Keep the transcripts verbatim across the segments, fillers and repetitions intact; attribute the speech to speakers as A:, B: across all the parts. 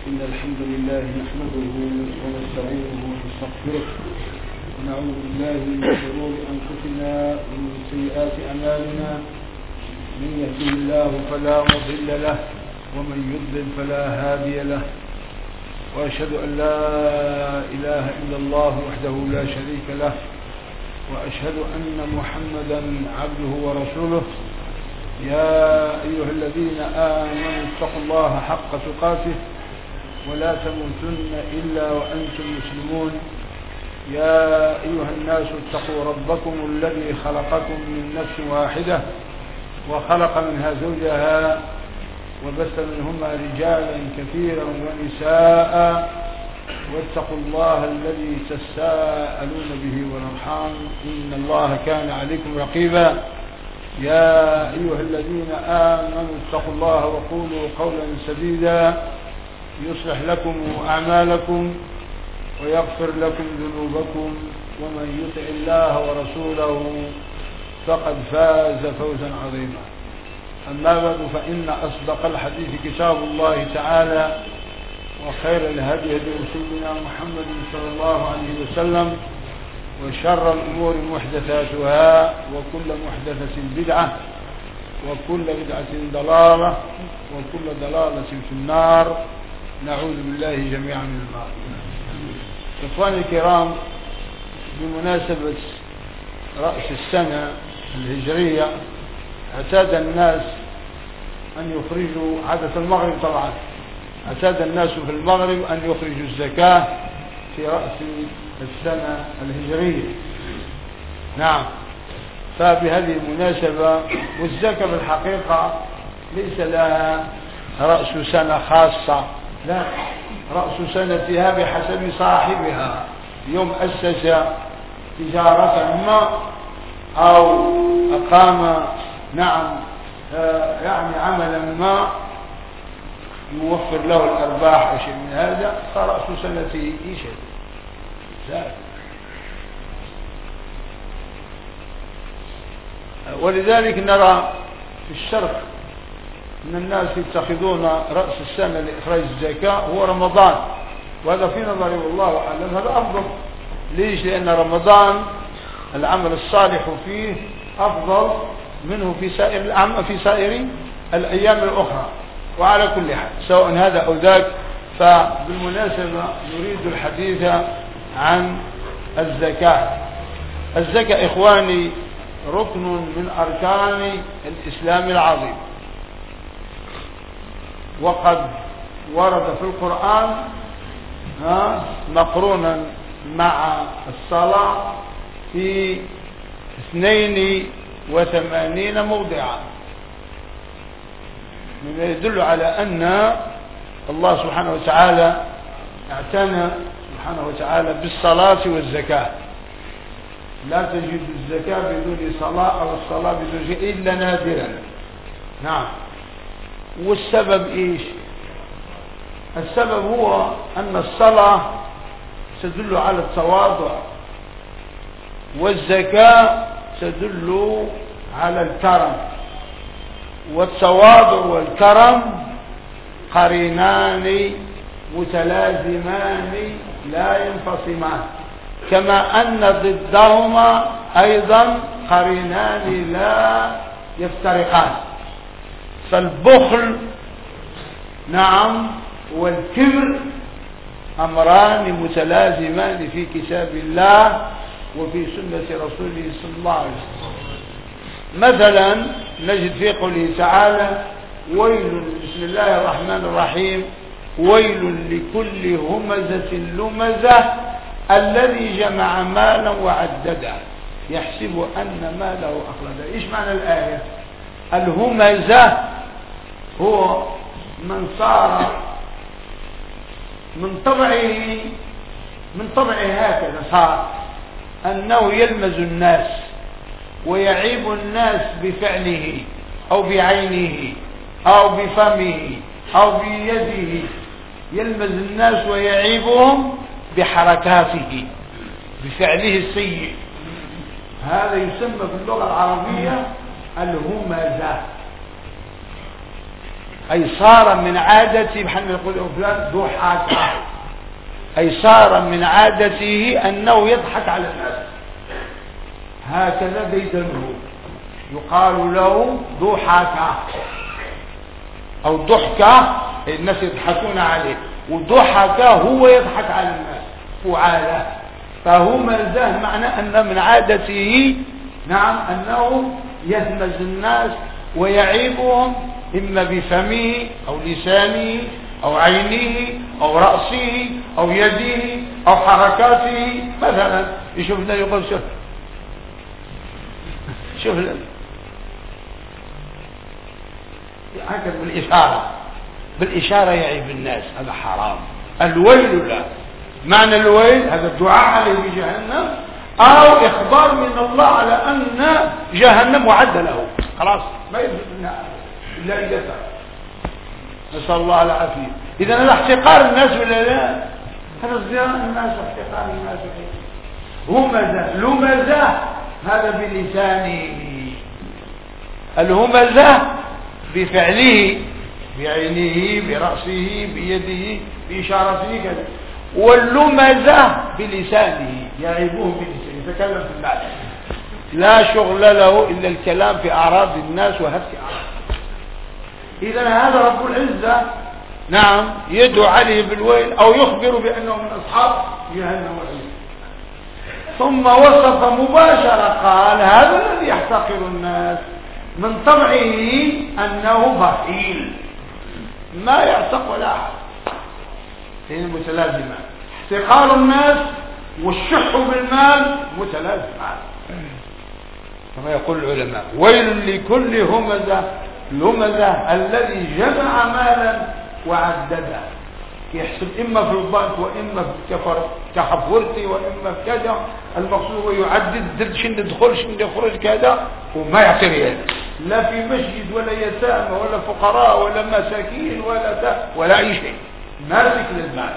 A: إن الحمد لله نحمده ونستعينه ونستغفره ونعوذ بالله من شرور أنفسنا ومن سيئات أعمالنا. من يهده الله فلا مضل له ومن يضلل فلا هادي له، وأشهد أن لا إله إلا الله وحده لا شريك له، وأشهد أن محمدا عبده ورسوله. يا أيها الذين آمنوا اتقوا الله حق تقاته ولا تموتن إلا وأنتم مسلمون. يا أيها الناس اتقوا ربكم الذي خلقكم من نفس واحدة وخلق منها زوجها وبث منهما رجالا كثيرا ونساء، واتقوا الله الذي تساءلون به والأرحام إن الله كان عليكم رقيبا. يا أيها الذين آمنوا اتقوا الله وقولوا قولا سديدا يصلح لكم أعمالكم ويغفر لكم ذنوبكم، ومن يطع الله ورسوله فقد فاز فوزا عظيما. أما بعد، فإن أصدق الحديث كتاب الله تعالى، وخير الهدي هدي سيدنا محمد صلى الله عليه وسلم، وشر الأمور محدثاتها، وكل محدثة بدعة، وكل بدعة ضلالة، وكل ضلالة في النار. نعوذ بالله جميعا من النار. إخواني الكرام، بمناسبة رأس السنة الهجرية اعتاد الناس أن يخرجوا عادة المغرب طبعا اعتاد الناس في المغرب أن يخرجوا الزكاة في رأس السنة الهجرية. نعم، فبهذه المناسبة، والزكاة بالحقيقة ليس لها رأس سنة خاصة، لا، رأس سنتها بحسب صاحبها. يوم أسس تجارة ما أو أقام نعم آه يعني عملا ما يوفر له الأرباح أو شيء من هذا، فرأس سنته شيء زاد. ولذلك نرى في الشرق أن الناس يتخذون رأس السنة لإخراج الزكاة هو رمضان، وهذا في نظري والله أعلم هذا أفضل. ليش؟ لأن رمضان العمل الصالح فيه أفضل منه في سائر الأعمال في سائر الأيام الأخرى. وعلى كل حال، سواء هذا أو ذاك، فبالمناسبة نريد الحديث عن الزكاة. الزكاة إخواني ركن من أركان الإسلام العظيم، وقد ورد في القرآن مقرونا مع الصلاة في اثنين وثمانين موضعا، مما يدل على أن الله سبحانه وتعالى اعتنى سبحانه وتعالى بالصلاة والزكاة. لا تجد الزكاة بدون صلاة أو الصلاة بدون شيء إلا نادرا. نعم، والسبب إيش؟ السبب هو أن الصلاة تدل على التواضع، والزكاة تدل على الكرم، والتواضع والكرم قرينان متلازمان لا ينفصمان، كما أن ضدهما أيضا قرينان لا يفترقان. فالبخل نعم والكبر أمران متلازمان في كتاب الله وفي سنة رسوله صلى الله عليه وسلم. مثلا نجد في قوله تعالى: ويل، بسم الله الرحمن الرحيم، ويل لكل همزة لمزة الذي جمع مالا وعدده يحسب أن ماله أخلده. إيش معنى الآية؟ الهمزة هو من صار من طبعه من طبعه هكذا صار أنه يلمز الناس ويعيب الناس بفعله أو بعينه أو بفمه أو بيده، يلمز الناس ويعيبهم بحركاته بفعله السيء. هذا يسمى في اللغة العربية الهمزة. أي صار من عادتي بحنا نقول فلان ضحك، أي صار من عادته أنه يضحك على الناس، هكذا بيدنه يقال له ضحك أو ضحكة، الناس يضحكون عليه، وضحك هو يضحك على الناس فعالة. فهو مزاه معنى أن من عادته نعم أنه يهمز الناس ويعيبهم إما بفمه أو لسانه أو عينه أو رأسه أو يده أو حركاته. مثلا يشوفنا يقول شوف شوف هكذا بالإشارة، بالإشارة يعيب الناس، هذا حرام. الويل له، معنى الويل هذا الدعاء عليه بجهنم أو إخبار من الله على أن جهنم وعد له، خلاص ما يجب إلا إذا فعل. نسأل الله العافية. إذا هذا احتقار الناس ولا لا؟ هذا ازدراء الناس واحتقار الناس. همزة لمزة هذا بلسانه، الهمزة بفعله، بعينه برأسه بيده بإشارته كذا، واللمزة بلسانه يعيبه بلسانه، يتكلم في الناس، لا شغل له إلا الكلام في أعراض الناس وهتك أعراض. إذا هذا رب العزة نعم يدعو عليه بالويل أو يخبر بأنه من أصحاب جهنم والعياذ. ثم وصف مباشرة قال هذا الذي يحتقر الناس من طبعه أنه بخيل، ما يعتق ولا أحد، هي متلازمة. احتقار الناس والشح بالمال متلازمة، كما يقول العلماء ويل لكل همزة لمزة الذي جمع مالا وعدده، يحسب إما في البنك وإما في كفر كحفورتي وإما في كذا، المقصود هو يعدد درت شن ندخل شن يخرج كذا وما يعطي ريال، لا في مسجد ولا يتامى ولا فقراء ولا مساكين ولا تا ولا أي شيء، ماسك للمال.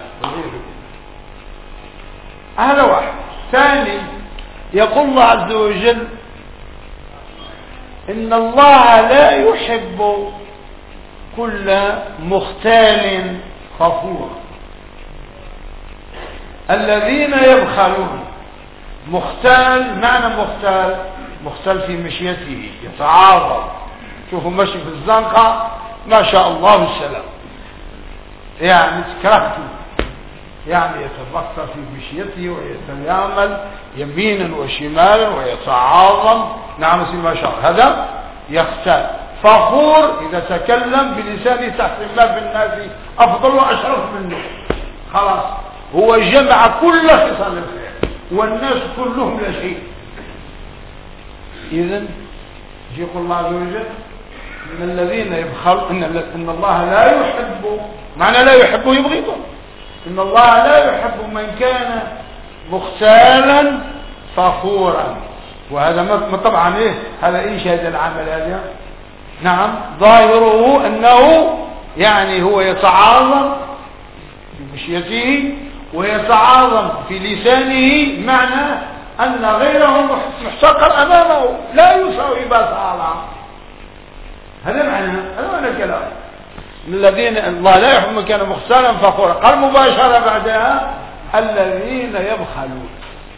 A: هذا واحد. ثاني يقول الله عز وجل إن الله لا يحب كل مختال فخور. الذين يبخلون، مختال معنى مختال مختال في مشيته يتعاظم، شوفوا مشي في الزنقة ما شاء الله بالسلام، يعني تكرهته، يعني يتبختر في مشيته ويتيامل يمينا وشمالا ويتعاظم، نعم ما شاء الله، هذا يختال. فخور إذا تكلم بلسانه تحسب ما في الناس أفضل وأشرف منه، خلاص هو جمع كل خصال الخير والناس كلهم لا شيء. إذن يقول الله عز وجل إن الذين يبخلون إن, إن الله لا يحب، معنى لا يحب يبغضه، إن الله لا يحب من كان مختالا فخورا. وهذا طبعا إيه هذا إيش هذا العمل هذا؟ نعم ظاهره أنه يعني هو يتعاظم في مشيته ويتعاظم في لسانه، معنى أن غيره محتقر أمامه لا يساوي بصالا. هذا معنى هذا معنى الكلام. الذين الله لا يحب من كان مختالا فخورا. قال مباشرة بعدها الذين يبخلون،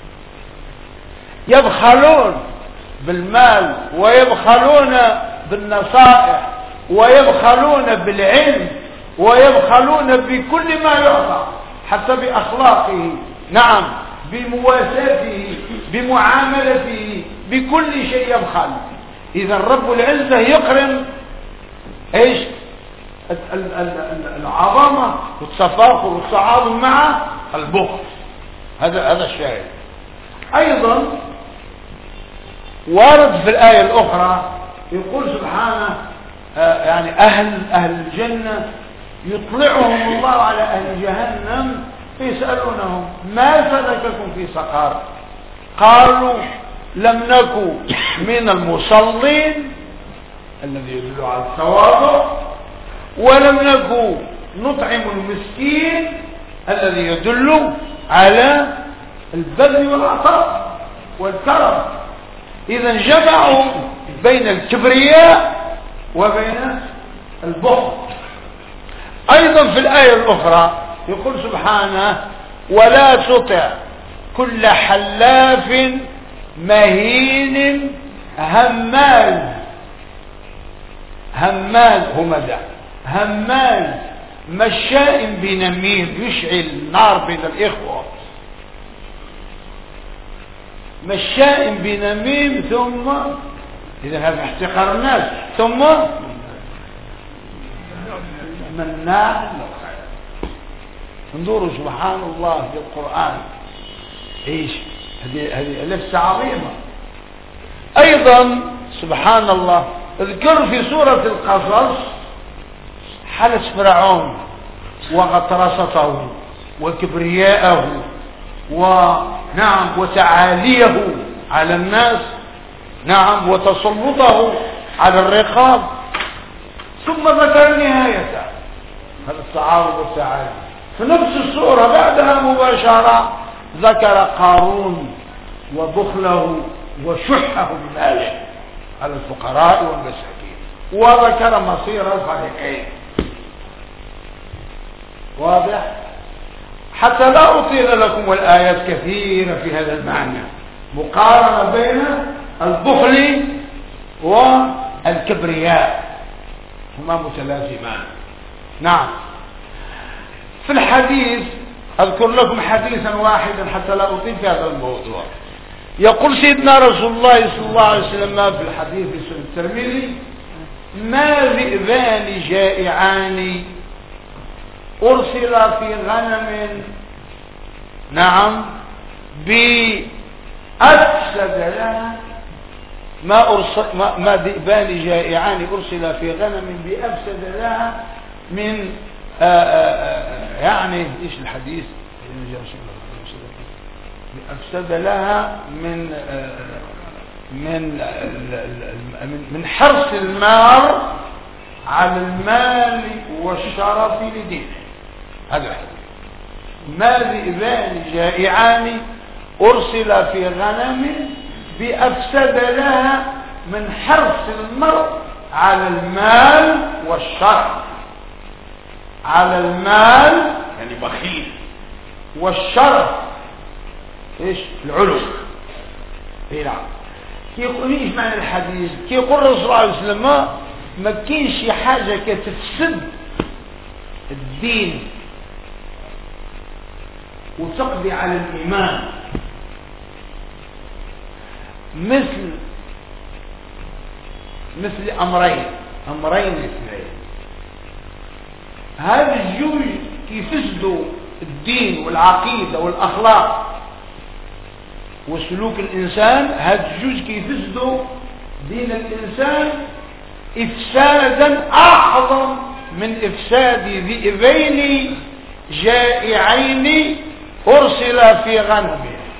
A: يبخلون بالمال ويبخلون بالنصائح ويبخلون بالعلم ويبخلون بكل ما يعطى، حتى بأخلاقه، نعم بمواساته بمعاملته بكل شيء يبخل. إذا رب العزة يقرن ايش العظمة والتفاخر والتعاظم مع البخل. هذا هذا الشاهد. أيضا وارد في الآية الأخرى يقول سبحانه آه يعني أهل أهل الجنة يطلعهم الله على أهل جهنم فيسألونهم ما سلككم في سقر؟ قالوا لم نكن من المصلين الذي يدل على التواضع، ولم نكن نطعم المسكين الذي يدل على البذل والعطاء والكرم. إذا جمعوا بين الكبرياء وبين البخل أيضا في الآية الأخرى يقول سبحانه ولا تطع كل حلاف مهين هماز. هماز همذا هماز مشاء بنميم يشعل نار بين الإخوة. مشاء بنميم ثم إذا هذا احتقار الناس ثم مناع. انظروا سبحان الله في القرآن ايش هذه هذه لفظة عظيمة. ايضا سبحان الله اذكر في سورة القصص حالة فرعون وغطرسته وكبرياءه ونعم وتعاليه على الناس، نعم، وتسلطه على الرقاب، ثم ذكر نهايته هذا التعارض والتعالي. في نفس السورة بعدها مباشرة ذكر قارون وبخله وشحه بماله على الفقراء والمساكين، وذكر مصير الفريقين. واضح؟ حتى لا أطيل لكم، والآيات كثيرة في هذا المعنى، مقارنة بين البخل والكبرياء هما متلازمان. نعم. في الحديث أذكر لكم حديثا واحدا حتى لا أطيل في هذا الموضوع. يقول سيدنا رسول الله صلى الله عليه وسلم في الحديث في سنن الترمذي ما ذئبان جائعان أرسل في غنم، نعم، بأفسد لها ما أرسل ما, ما ذئبان جائعان أرسل في غنم بأفسد لها من آآ آآ يعني إيش الحديث بأفسد لها من من من حرص المال على المال والشرف لدينه. هذا الحديث ما ذئبان جائعان أرسل في غنم بأفسد لها من حرص المرء على المال والشرف. على المال يعني بخيل، والشرف ايش العلو. اي نعم. كي يقول ايش معنى الحديث؟ كي يقول الرسول صلى الله عليه وسلم ما كاينش شي حاجه كتفسد الدين وتقضي على الايمان مثل مثل امرين امرين اثنين. هذا الجوج يفسدوا الدين والعقيده والاخلاق وسلوك الانسان. هذا الجوج كيفسدوا دين الانسان افسادا اعظم من افساد ذئبين جائعين ارسل في غنم.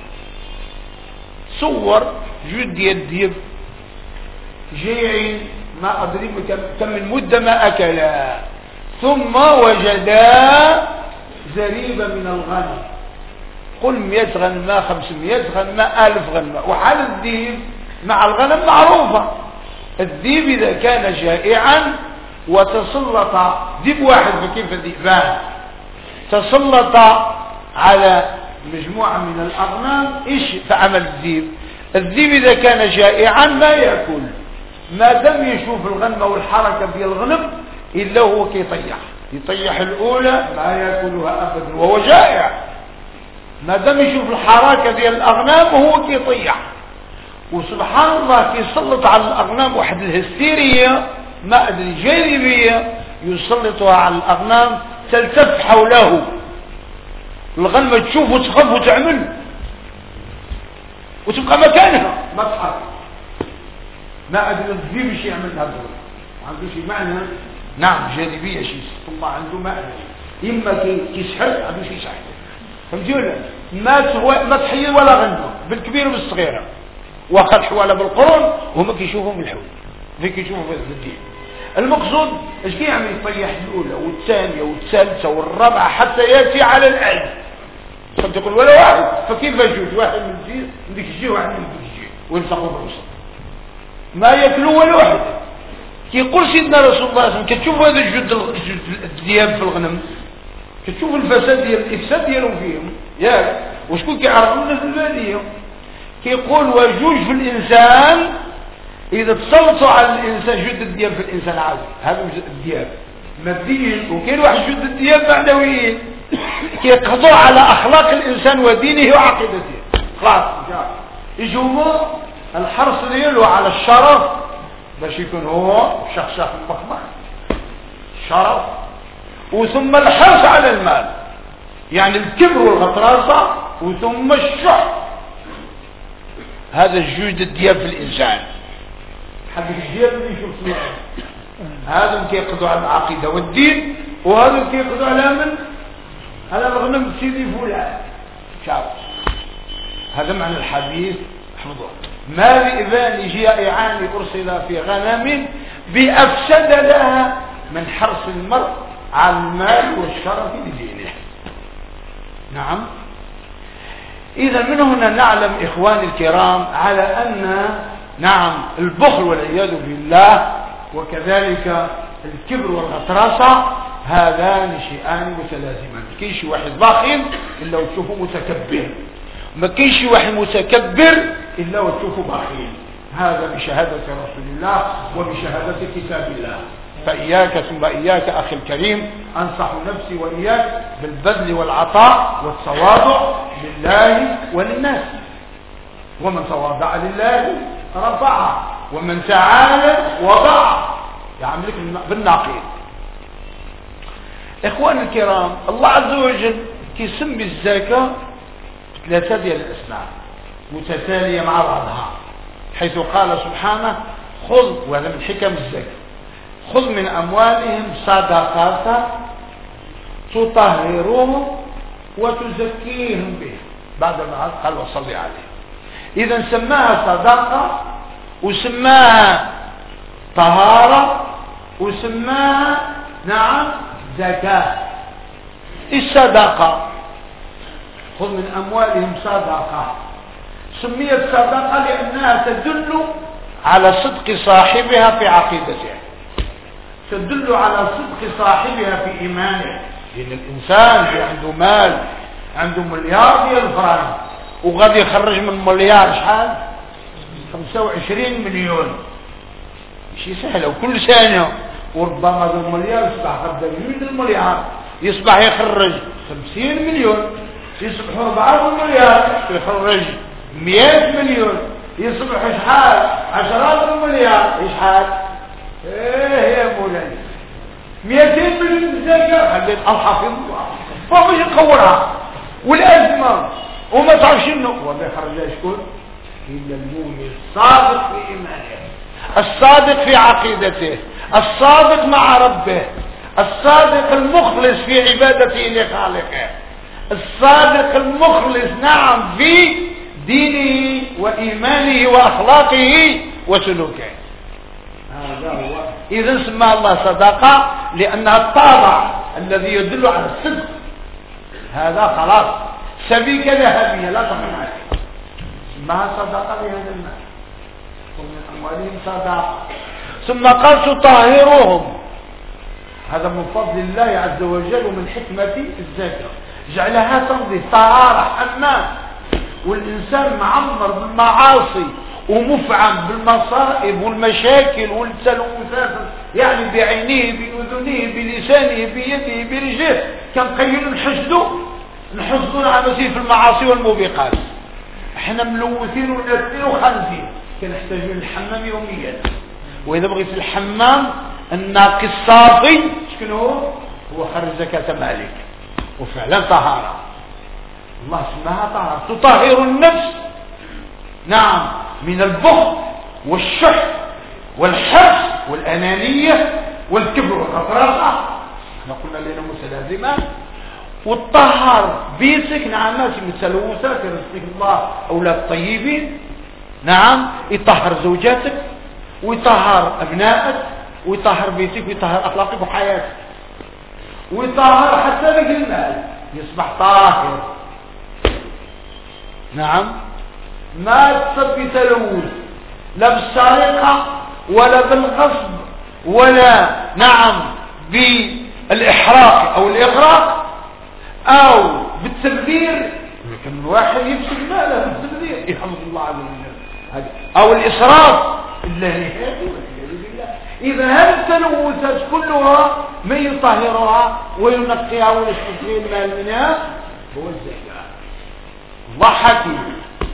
A: صور جد يديب جائعين ما ادري كم من مده ما اكلا، ثم وجدا زريبا من الغنم، قل مئة غنمة خمسمائة غنمة ألف غنمة. وحال الذئب مع الغنم معروفة. الذئب إذا كان جائعا وتسلط ذئب واحد فكيف ذئبان تسلط على مجموعة من الأغنام، إيش فعمل الذئب؟ الذئب إذا كان جائعا ما يأكل، ما دام يشوف الغنمة والحركة ديال الغنم إلا هو كيطيح يطيح الأولى ما يأكلها أبدا وهو جائع. ما دام يشوف الحركة ديال الأغنام وهو كيطيح. وسبحان الله كيسلط على الأغنام واحد الهستيرية ما أدري جاذبية يسلطها على الأغنام تلتف حوله. الغنمة تشوف وتخاف وتعمل وتبقى مكانها ما تحرك. ما أدري الذئب شي يعمل هذا ما عنده شي معنى. نعم جاذبية شي ثم عنده ما أدري إما كيسحر عنده شي سحر. فهمتي ولا ما ما تحيي ولا غنمة بالكبير وبالصغيرة واخد حواله بالقرون وهما كيشوفوا من الحول في كيشوفوا في الدين. المقصود ايش كيعمل؟ يطيح الاولى والثانيه والثالثه والرابعه حتى ياتي على الالف. فانت تقول ولا واحد فكيف يجوز واحد من الجيل من ديك الجهه واحد من ديك الجهه ويلصقوا بالوسط ما ياكلوا ولا واحد. كيقول سيدنا رسول الله صلى الله عليه وسلم كتشوف هذا الجد الدياب في الغنم، كتشوف الفساد ديال الافساد ديالهم فيهم ياك، وشكون كيعرفونا في الباديه. كيقول وجوج في الانسان اذا تسلطوا على الانسان جد الدياب في الانسان عادي، هذا الدياب ماديين، وكاين واحد جد الدياب معنويين كيقضوا على اخلاق الانسان ودينه وعقيدته. خلاص يجوا الحرص ديالو على الشرف باش يكون هو شخص مخمخ الشرف، وثم الحرص على المال يعني الكبر والغطرسه، وثم الشح. هذا الجود الدياب في الانسان. حق الدياب اللي يشوف فيه هذا كيقضوا على العقيده والدين، وهذا كيقضوا على من؟ على الغنم سيدي فلان. شاف هذا معنى الحديث. احفظوه: ما ذئبان جائعان ارسلا في غنم بافسد لها من حرص المرء على المال والشرف لدينه. نعم. اذا من هنا نعلم اخواني الكرام على ان نعم البخل والعياذ بالله وكذلك الكبر والغطرسه هذان شيئان متلازمان. ما كاينش واحد باخل الا وتشوفه متكبر، ما كاينش واحد متكبر الا وتشوفه بخيل. هذا بشهاده رسول الله وبشهاده كتاب الله. فإياك ثم إياك أخي الكريم أنصح نفسي وإياك بالبذل والعطاء والتواضع لله وللناس. ومن تواضع لله رفعه، ومن تعالى وضعه، يعملك بالناقين. إخواني الكرام، الله عز وجل كيسمي الزكاة ثلاثة ديال الأسماء متتالية مع بعضها، حيث قال سبحانه: خذ، وهذا من حكم الزكاة، خذ من أموالهم صدقة تطهرهم وتزكيهم به. بعد ما قال وصلي عليه. إذا سماها صدقة وسماها طهارة وسماها نعم زكاة. الصدقة خذ من أموالهم صدقة سميت صدقة لأنها تدل على صدق صاحبها في عقيدته، تدل على صدق صاحبها في إيمانه. لأن الإنسان اللي عنده مال، عنده مليار ديال الفرنك وغادي يخرج من مليار شحال؟ خمسة وعشرين مليون. ماشي سهلة، وكل سنة وربما هذا المليار يصبح غدا مئة المليار، يصبح يخرج خمسين مليون، يصبح أربعة مليار يخرج مئة مليون، يصبح شحال؟ عشرات المليار شحال؟ ايه يا مولاي مئتين مليون زكاة. خليت الحافظ الله فهو يقورها والأزمة وما تعرف شنو والله يخرجها شكون؟ إلا المؤمن الصادق في إيمانه، الصادق في عقيدته، الصادق مع ربه، الصادق المخلص في عبادته لخالقه، الصادق المخلص نعم في دينه وإيمانه وأخلاقه وسلوكه. هذا هو. إذا سمى الله صدقة لأنها الطابع الذي يدل على الصدق. هذا خلاص سبيكة ذهبية لا تمنع عليه، سماها صدقة لهذا المال. ومن أموالهم صدقة. ثم قال تطهرهم، هذا من فضل الله عز وجل ومن حكمة الزكاة، جعلها تمضي طهارة حمام. والإنسان معمر بالمعاصي ومفعم بالمصائب والمشاكل والتلوثات، يعني بعينيه بأذنيه بلسانه بيده برجله، كان قيل نحشدوا نحشدوا نعمسين في المعاصي والموبقات. احنا ملوثين ونتين وخانزين، كنحتاجون الحمام يوميا. وإذا بغيت الحمام الناقي الصافي شكون هو؟ هو خرج زكاة مالك، وفعلا طهارة. الله سماها طهارة تطهر النفس نعم من البخل والشح والحرص والأنانية والكبر والغطرسة. احنا قلنا لنا متلازمان. وتطهر بيتك نعم ماشي من التلوثات، يرزقك الله أولاد طيبين نعم، يطهر زوجاتك ويطهر أبنائك ويطهر بيتك ويطهر أخلاقك وحياتك، ويطهر حتى لك المال يصبح طاهر. نعم، ما تصب بتلوث لا بالسرقة ولا بالغصب ولا نعم بالإحراق أو الإغراق أو بالتبذير، كم واحد يفسد ماله بالتبذير يحمد الله عز وجل، أو الإسراف الله. إذا هذه التلوثات كلها ما يطهرها وينقيها ويستفيد المال منها هو الزكاة. الله حكيم.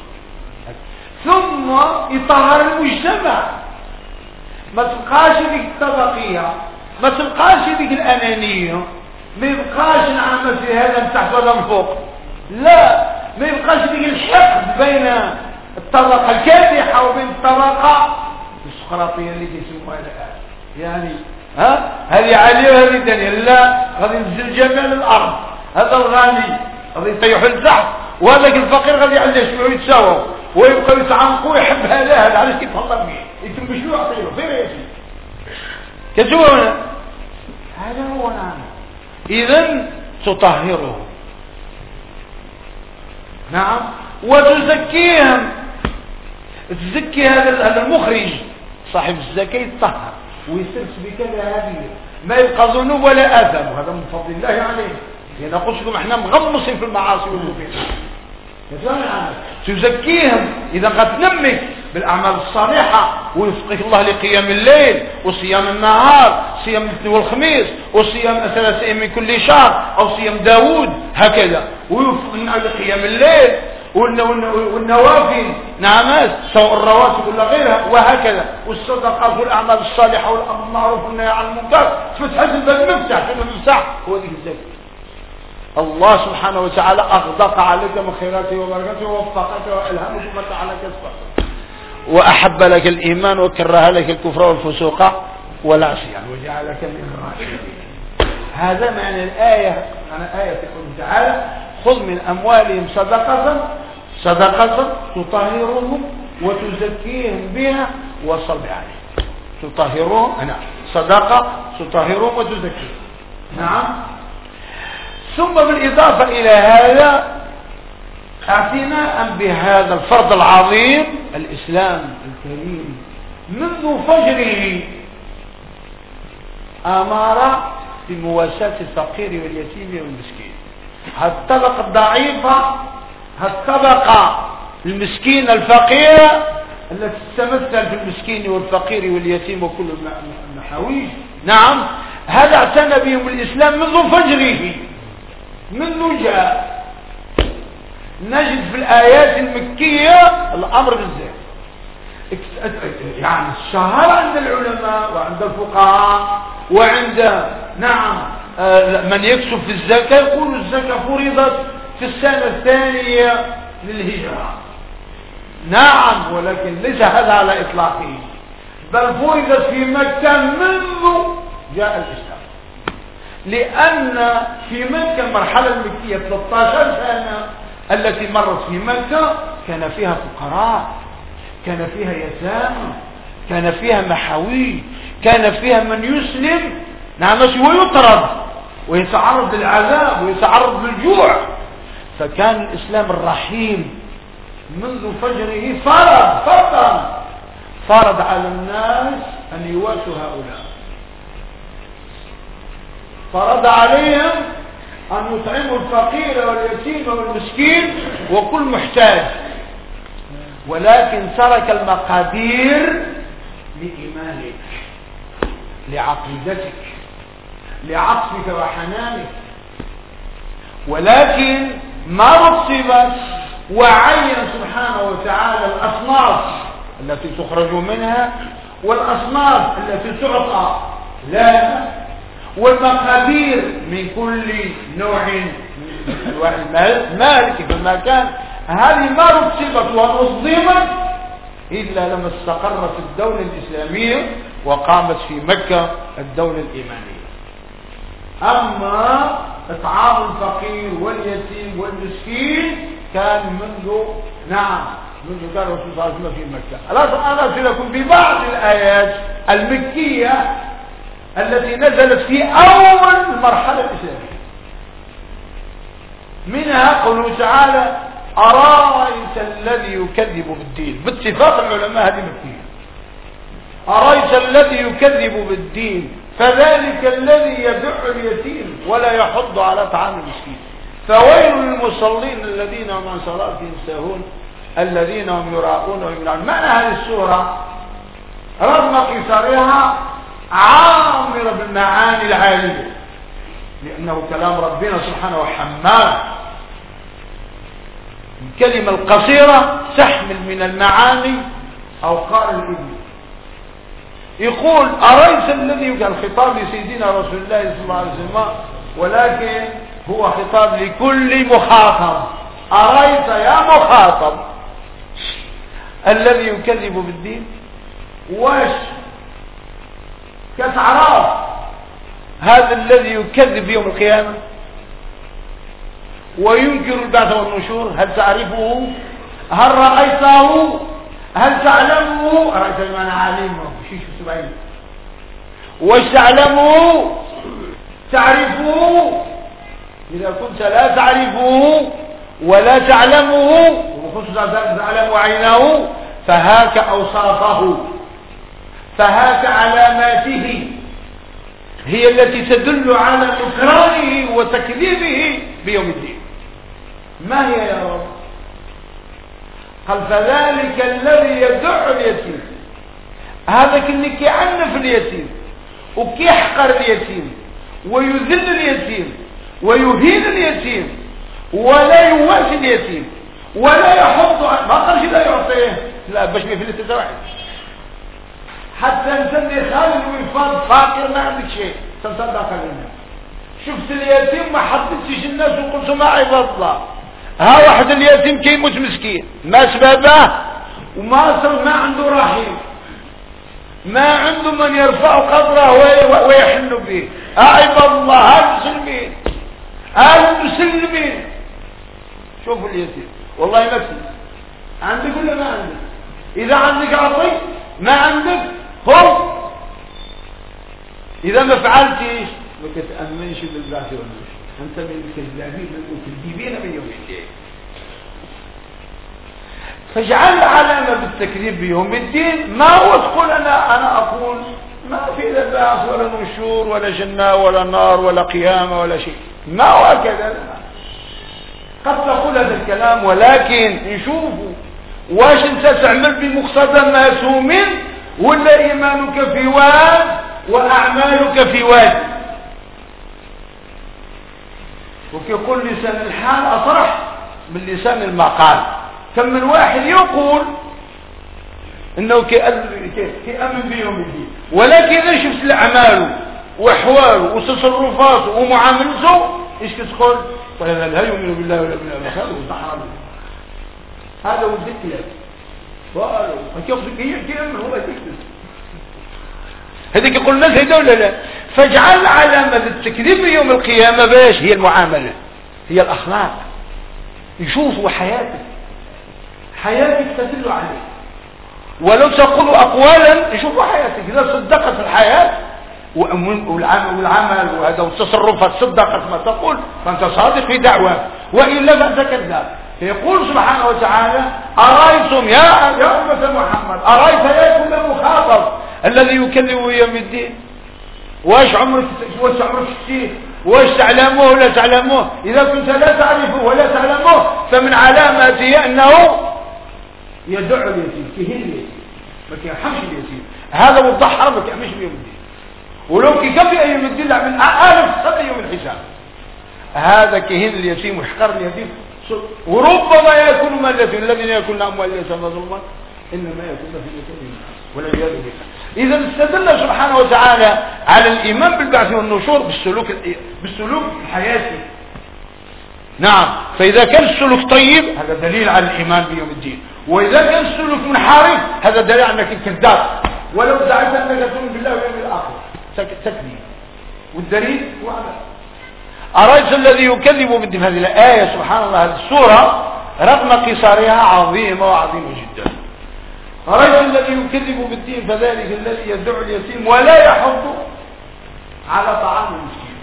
A: ثم يطهر المجتمع، ما تبقاش ذيك الطبقية، ما تبقاش ذيك الأنانية، ما يبقاش نعمل في هذا من تحت ولا من فوق، لا، ما يبقاش ذيك الحقد بين الطبقة الكادحة وبين الطبقة السقراطية اللي يسموها الآن. يعني ها هذه عالية وهذه دنيا، لا، غادي ينزل جمال الأرض، هذا الغني غادي يطيح لتحت وهذاك الفقير غادي يعلى شويه ويتساووا ويبقى يتعمقوا ويحب هذا هذا، علاش كيتهضر به يتم بشنو يعطيه فين يجي كتشوفوا هنا. هذا هو نعم. إذن تطهره نعم وتزكيهم، تزكي هذا المخرج صاحب الزكاة يتطهر ويسلس بكذا هذه ما يبقى ذنوب ولا آثام، وهذا من فضل الله عليه. لأن يعني قلت لكم احنا مغمصين في المعاصي والمبينات، تزكيهم. إذا قد تنمك بالأعمال الصالحة ويفقك الله لقيام الليل وصيام النهار، صيام الاثنين والخميس وصيام ثلاثة أيام من كل شهر أو صيام داود هكذا، ويوفقنا لقيام الليل والنوافل نعم سواء الرواتب ولا غيرها وهكذا، والصدقات والأعمال الصالحة والأمر بالمعروف والنهي عن المنكر، فتح الباب المفتاح. شنو المفتاح؟ هو ذيك الزكاة. الله سبحانه وتعالى أغدق عليك من خيراته وبركاته ووفقك وألهمك ما تعالى كسبك، وأحب لك الإيمان وكره لك الكفر والفسوق والعصيان وجعلك من الراشدين. هذا معنى الآية، معنى آية قوله تعالى خذ من أموالهم صدقة صدقة تطهرهم وتزكيهم بها وصل عليهم. تطهرهم أنا صدقة تطهرهم وتزكيهم نعم. ثم بالإضافة إلى هذا اعتناء بهذا الفرض العظيم الإسلام الكريم منذ فجره أمر بمواساة الفقير واليتيم والمسكين. هالطبقة الضعيفة، هالطبقة المسكين الفقير التي تتمثل في المسكين والفقير واليتيم وكل المحاويج نعم، هذا اعتنى بهم الإسلام منذ فجره، منذ جاء. نجد في الآيات المكية الأمر بالزكاة، يعني الشهر عند العلماء وعند الفقهاء وعند نعم من يكسب في الزكاة يقول الزكاة فرضت في السنة الثانية للهجرة نعم، ولكن ليس هذا على إطلاقه، بل فرضت في مكة منذ جاء الإسلام، لأن في مكة المرحلة المكية ثلاثة عشر سنة التي مرت في مكة كان فيها فقراء، كان فيها يتامى، كان فيها محاوي، كان فيها من يسلم نعم ويطرد ويتعرض للعذاب ويتعرض للجوع. فكان الإسلام الرحيم منذ فجره فرض فرضا فرض على الناس أن يواسوا هؤلاء، فرض عليهم أن يطعموا الفقير واليتيم والمسكين وكل محتاج، ولكن ترك المقادير لإيمانك، لعقيدتك، لعطفك وحنانك، ولكن ما رتبت وعين سبحانه وتعالى الأصناف التي تخرج منها والأصناف التي تعطى لا، والمقادير من كل نوع من انواع المال كما كان. هذه ما رتبت ونظمت إلا لما استقرت الدولة الإسلامية وقامت في مكة الدولة الإيمانية. أما إطعام الفقير واليتيم والمسكين كان منذ نعم منذ كان الرسول صلى الله عليه وسلم في مكة. ألا أرسل لكم ببعض الآيات المكية التي نزلت في أول المرحلة الإسلامية، منها قوله تعالى أرأيت الذي يكذب بالدين، باتفاق العلماء هذه مكية. أرأيت الذي يكذب بالدين فذلك الذي يدع اليتيم ولا يحض على طعام المسكين فويل للمصلين الذين هم عن صلاتهم ساهون الذين هم يراءون ويمنعون. معنى هذه السورة رغم قصرها عامرة بالمعاني العالية لأنه كلام ربنا سبحانه وحمال. الكلمة القصيرة تحمل من المعاني أو قال الإبن يقول أرأيت الذي يقال خطاب لسيدنا رسول الله صلى الله عليه وسلم ولكن هو خطاب لكل مخاطب. أرأيت يا مخاطب الذي يكذب بالدين واش كتعرف هذا الذي يكذب يوم القيامة وينكر البعث والنشور هل تعرفه هل رأيته هل تعلمه رأيت المعنى علمه شيء شو سبعين واش تعلمه تعرفه إذا كنت لا تعرفه ولا تعلمه وخصوصا تعلم عينه فهاك أوصافه فهاك علاماته هي التي تدل على نكرانه وتكذيبه بيوم الدين. ما هي يا رب؟ قال فذلك الذي يدع اليتيم هذا اللي كيعنف اليتيم وكيحقر اليتيم ويذل اليتيم ويهين اليتيم ولا يواسي اليتيم ولا يحض ما قالش لا يعطيه لا باش ما يفلت واحد حتى نسني خالد ويفاض فاقر ما عندك شيء تصدق علينا. شفت اليتيم ما حطيتش الناس وقلت ما عباد الله ها واحد اليتيم كيموت مسكين ما سببه وما صار ما عنده رحيم ما عنده من يرفع قدره ويحن به. ها عباد الله ها المسلمين ها المسلمين شوفوا اليتيم والله ما تسلم عندك ولا ما عندك؟ إذا عندك أعطي ما عندك هو إذا ما فعلتش ما تتأمنش بالبعث والنشور أنت من الكذابين المكذبين من يوم الدين. فاجعل علامة بالتكذيب بيوم الدين ما هو تقول أنا أنا أقول ما في لا بعث ولا نشور ولا جنة ولا نار ولا قيامة ولا شيء ما هو هكذا. قد تقول هذا الكلام ولكن نشوفوا واش انت تعمل بمقتضى ما تؤمن ولا ايمانك في واد واعمالك في واد. وكيقول لسان الحال اصرح من لسان المقال. كم من واحد يقول انه كيامن بيوم الدين ولكن اذا شفت اعماله واحواله وتصرفاته ومعاملته ايش كتقول؟ طيب لا يؤمن بالله ولا بالاخره وتحرم. هذا هو الذكر قالوا فكيف يأمن هو يكذب هذيك يقول الناس هيدا ولا لا. فاجعل علامة التكذيب يوم القيامة باش هي المعاملة هي الأخلاق. يشوفوا حياتك حياتك تدل عليه ولو تقول أقوالا يشوفوا حياتك إذا صدقت الحياة والعمل وهذا والتصرفات صدقت ما تقول فأنت صادق في دعوة وإلا فأنت كذاب. فيقول سبحانه وتعالى أرأيتم يا يا أمة محمد أرأيت يا كل المخاطب الذي يكذب يوم الدين واش عمرك واش عمرك شتيه واش تعلموه ولا تعلموه. إذا كنت لا تعرفه ولا تعلموه فمن علاماته أنه يدع اليتيم كيهين اليتيم ما كيرحمش اليتيم. هذا مضحر ما كيعملش بيوم الدين ولو كي كفي أيام الدين من ألف سنة يوم الحساب. هذا كيهين اليتيم ويحقر اليتيم وربما يكون مالتين الذين يكون أموال اليتامى ظلما إنما يكون في اليتامى والعياذ بالله. إذا استدل سبحانه وتعالى على الإيمان بالبعث والنشور بالسلوك بالسلوك الحياتي. نعم فإذا كان السلوك طيب هذا دليل على الإيمان بيوم الدين وإذا كان السلوك منحرف هذا دليل على أنك كذاب ولو دعيت أنك تؤمن بالله واليوم الآخر تكذب. والدليل هو أرأيت الذي يكذب بالدين. هذه الآية سبحان الله هذه السورة رغم قصارها عظيمة وعظيمة جدا. أرأيت الذي يكذب بالدين فذلك الذي يدع اليتيم ولا يحض على طعام المسكين.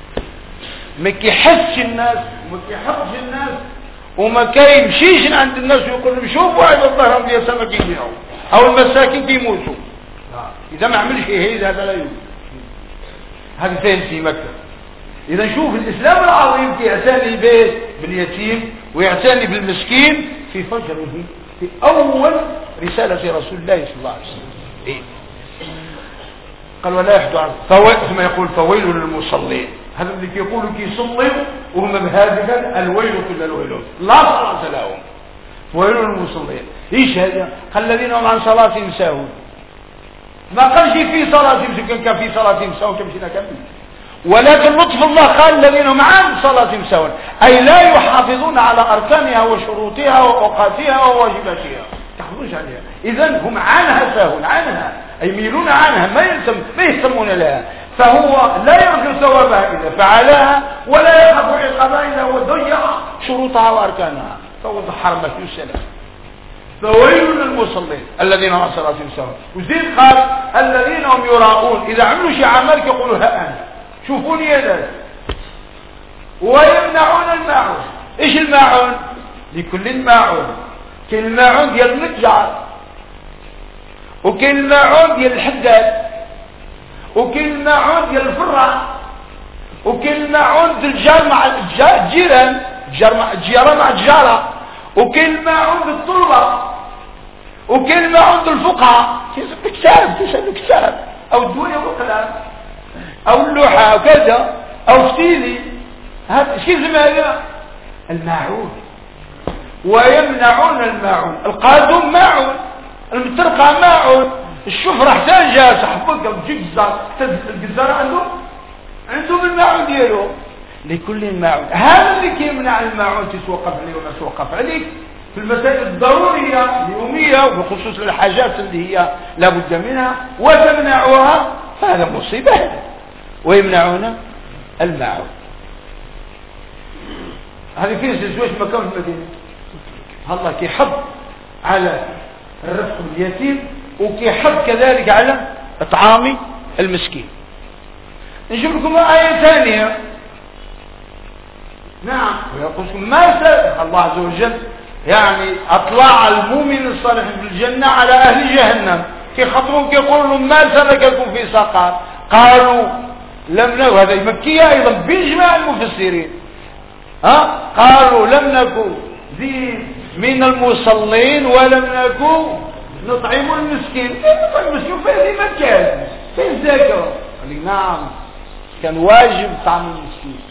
A: ما كيحسش الناس وما كيحضش الناس وما كيمشيش عند الناس ويقول لهم شوفوا عباد الله راهم اليتامى كيبيعوا أو المساكين كيموتوا. إذا ما عملش إيه هذا لا يوجد. هذا فهم في مكة. إذا شوف الإسلام العظيم يعتني به باليتيم ويعتني بالمسكين في فجره في أول رسالة رسول الله صلى الله عليه وسلم. إيه؟ قال ولا يحدث عنه فويل، ثم يقول فويل للمصلين. هذا اللي يقولوا كي يصلوا وهم بهذا الويل كل الويل لا صلاة لهم. فويل للمصلين. ايش هذا؟ قال الذين هم عن صلاتهم ساهون. ما قالش في صلاتهم، كان في صلاتهم ساهون كمشينا كمل، ولكن لطف الله قال الذين هم عن صلاتهم ساهون، اي لا يحافظون على اركانها وشروطها واوقاتها وواجباتها، يحافظون عليها. اذا هم عنها ساهون، عنها اي يميلون عنها، ما يسم ما يهتمون لها، فهو لا يرجو ثوابها اذا فعلها ولا يخاف عقابها اذا ضيع شروطها واركانها، فهو حرمت السلام. فويل للمصلين الذين هم عن صلاتهم ساهون. وزيد قال الذين هم يراؤون، اذا عملوا شيء عمل يقولوا ها انا شوفوني يا ناس، ويمنعون الماعون. ايش الماعون؟ لكل ماعون. كاين الماعون ديال النجار، وكاين الماعون ديال الحداد، وكاين الماعون ديال الفراع، وكاين الماعون ديال الجار مع الجيران، الجيران مع الجاره، وكاين الماعون ديال الطلبه، وكاين الماعون ديال الفقهاء. كيسمى كتاب، كيسمى كتاب او الدنيا والقلم او اللوحة او كذا او فتيلي، هذا ايش يسمى هذا؟ الماعون. ويمنعون الماعون. القادم ماعون، المترقة ماعون، الشفرة احتاجها صاحبك او تجي الجزار، الجزار عنده عنده الماعون ديالو. لكل ماعون. هذا اللي كيمنع الماعون تتوقف عليه ولا توقف عليك في المسائل الضرورية اليومية وبخصوص الحاجات اللي هي لابد منها وتمنعها، فهذا مصيبة. ويمنعون الماعون. هذه فيه زواج مكان في المدينة. الله كيحب على الرفق باليتيم وكيحب كذلك على إطعام المسكين. نجيب لكم آية ثانية. نعم، ويقول لكم ما سأل الله عز وجل يعني أطلع المؤمن الصالح في الجنة على أهل جهنم، كي خطرهم كيقولوا لهم ما سلككم في سقر؟ قالوا لم نكن، هذا مكية أيضا بإجماع المفسرين، ها قالوا لم نكن ذي من المصلين ولم نكن نطعم المسكين. نطعم المسكين في هذه مكان في الزكاة. قال نعم كان واجب طعم المسكين،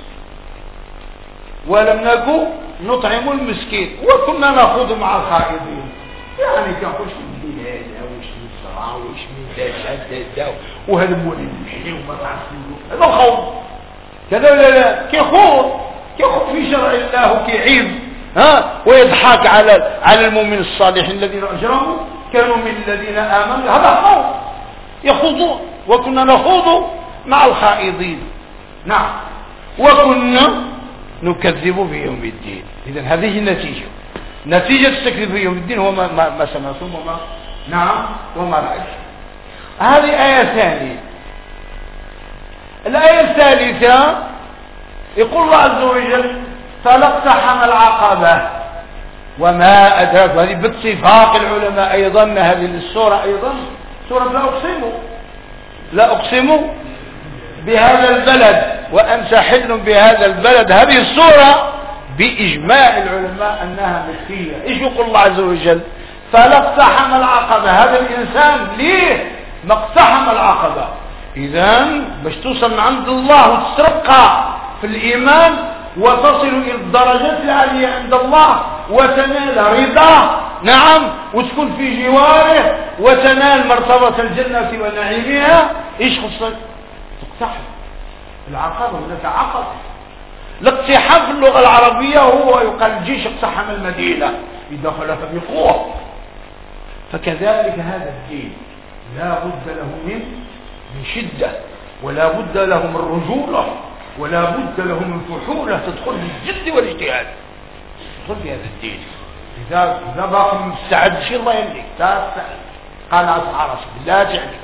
A: ولم نكن نطعم المسكين وكنا نخوض مع الخائضين. يعني كان خوش من هذا وش من الصراع وش من ذا ذا وهذا مولي المحلي وما تعرفين هذا الخوض كذا ولا لا؟ كيخوض كيخوض في شرع الله وكيعيب ها ويضحك على على المؤمن الصالح الذين اجرموا كانوا من الذين امنوا. هذا خوض يخوضون. وكنا نخوض مع الخائضين. نعم. وكنا نكذب بيوم الدين. إذن هذه النتيجة، نتيجة التكذيب بيوم الدين هو ما, ما, ما سمعتم وما نعم وما رأيتم. هذه آية ثانية. الآية الثالثة يقول الله عز وجل فلاقتحم العقبة وما أدراك. هذه باتفاق العلماء أيضا هذه السورة أيضا سورة لا أقسم لا أقسم بهذا البلد وأنت حل بهذا البلد. هذه السورة بإجماع العلماء أنها مكية. إيش يقول الله عز وجل؟ فلاقتحم العقبة. هذا الإنسان ليه ما اقتحم العقبة؟ إذن باش توصل من عند الله وتترقى في الإيمان وتصل إلى الدرجات العالية عند الله وتنال رضاه نعم وتكون في جواره وتنال مرتبة الجنة ونعيمها. إيش خصك؟ تقتحم العقبة. هناك عقبة. الاقتحام في اللغة العربية هو يقال الجيش اقتحم المدينة يدخلها بقوة. فكذلك هذا الدين لا بد له من من شدة ولا بد له من رجولة ولا بد له من فحولة تدخل بالجد والاجتهاد تدخل في هذا الدين. إذا إذا باقي مستعد شيء الله يملك قال على رسول لا تعلك.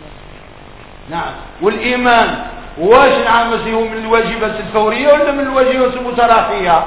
A: نعم. والإيمان واش نعمسه من الواجبات الفورية ولا من الواجبات المتراخية؟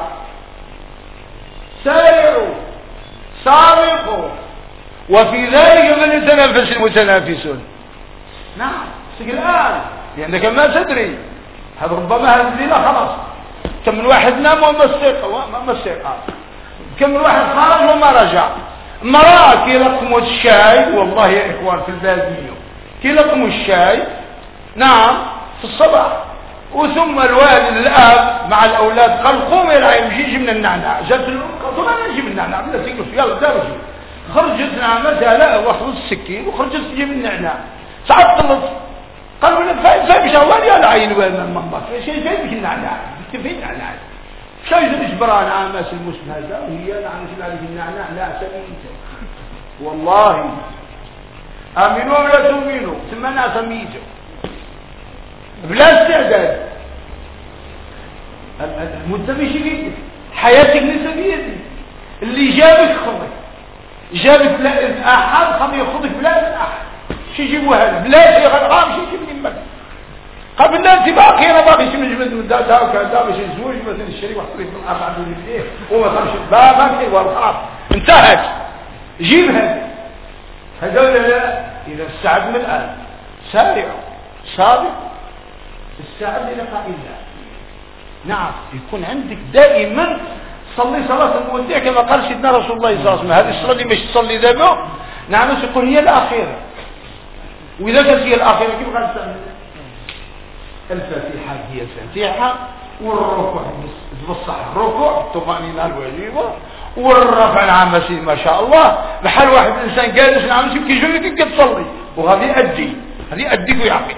A: سارعوا سارقوا وفي ذلك فليتنافس المتنافسون. نعم سق الآن لأنك ما تدري. هذا ربما هذه الليلة خلاص كم من واحد نام وما استيقظ، كم من واحد خرج وما رجع. مرأة كي لقموا الشاي، والله يا إخوان في البادية كي لقموا الشاي نعم في الصباح، وثم الوالد الآب مع الأولاد قال قوم يا العين يجي من النعناع. جات الأم قالت أنا نجيب النعناع بلا سيكلس يلا دارجي. خرجت نعمتها لا واخذ السكين وخرجت تجيب النعناع. تعطلت قالوا لك فاين جايب شوال يا العين وين المنبر شيء جايبك النعناع قلت فين النعناع شايف الجبران عامس المسلم هذا وهي نعم عليك النعناع لا سميته والله امنوا ولا تؤمنوا ثم انا سميته بلا استعداد. المدة مش بيدك، حياتك ليس بيدك. اللي جابك خذك، جابك لا احد خليه ياخذك بلا احد. شي يجيبوا هذا بلا شي غرام شي يجيب من مكة قبل لا انت باقي انا باقي شي من جبد من دا دا وكذا باش نزوج مثلا الشريك واحد في الاربعه دول ليه هو خمس با ما في خلاص انتهت. جيب هذا هذول لا اذا استعد من الان سارعوا سابقوا استعد لقاء الله. نعم يكون عندك دائما صلي صلاة المودع كما قال سيدنا رسول الله صلى الله عليه وسلم. هذه الصلاة اللي مش تصلي دابا نعم يقول هي الأخيرة، وإذا كانت هي الأخيرة كيف غادي تعمل؟ الفاتحة هي الفاتحة، والركوع تبصح الركوع الطمأنينة الواجبة، والرفع العمسي ما شاء الله بحال واحد الإنسان جالس العمسي كيجي لك كتصلي وغادي يأدي غادي يأديك ويعطيك.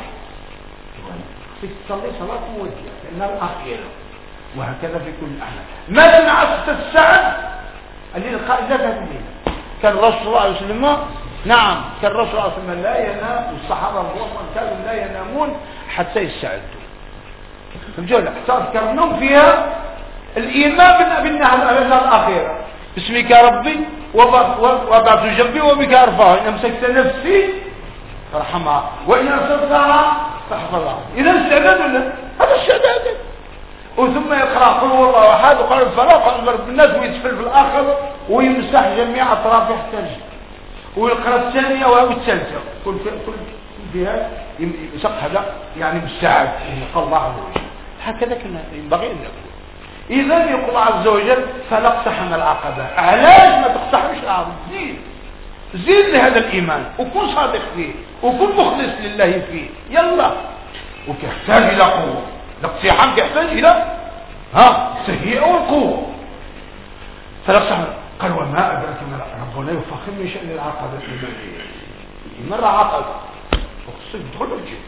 A: تصلي صلاة مودع لأنها الأخيرة، وهكذا في كل الأحوال. ما تنعست السعد اللي القائد لا تهديه. كان الرسول صلى الله عليه وسلم نعم كان الرسول صلى الله عليه وسلم لا ينام، والصحابة رضوان كانوا لا ينامون حتى يستعدوا. فهمتوا؟ حتى أذكر النوم فيها الإيمان بالنهار الأخيرة. باسمك ربي وضعت جنبي وبك أرفعها، إن أمسكت نفسي فارحمها وإن أرسلتها فاحفظها. إذا استعداد ولا هذا استعداد. وثم يقرأ قل هو الله أحد وقال الفلاح وقال ضرب الناس ويتفل في الآخر ويمسح جميع أطراف يحتاج، ويقرأ الثانية والثالثة كل كل فيها يسق هذا يعني بالساعات قال الله عز وجل. هكذا كنا ينبغي أن نقول. إذا يقول الله عز وجل فلا اقتحم العقبة. علاش ما تقتحمش العقبة؟ زيد زيد لهذا الإيمان وكن صادق فيه وكن مخلص لله فيه. يلا وكيحتاج إلى قوة. الاقتحام يحتاج إلى ها التهيئة والقوة. فلا اقتحم قال وما أدرك ما ربنا يفخم من شأن العقبة الإيمانية. مرة عقبة وخصك تدخل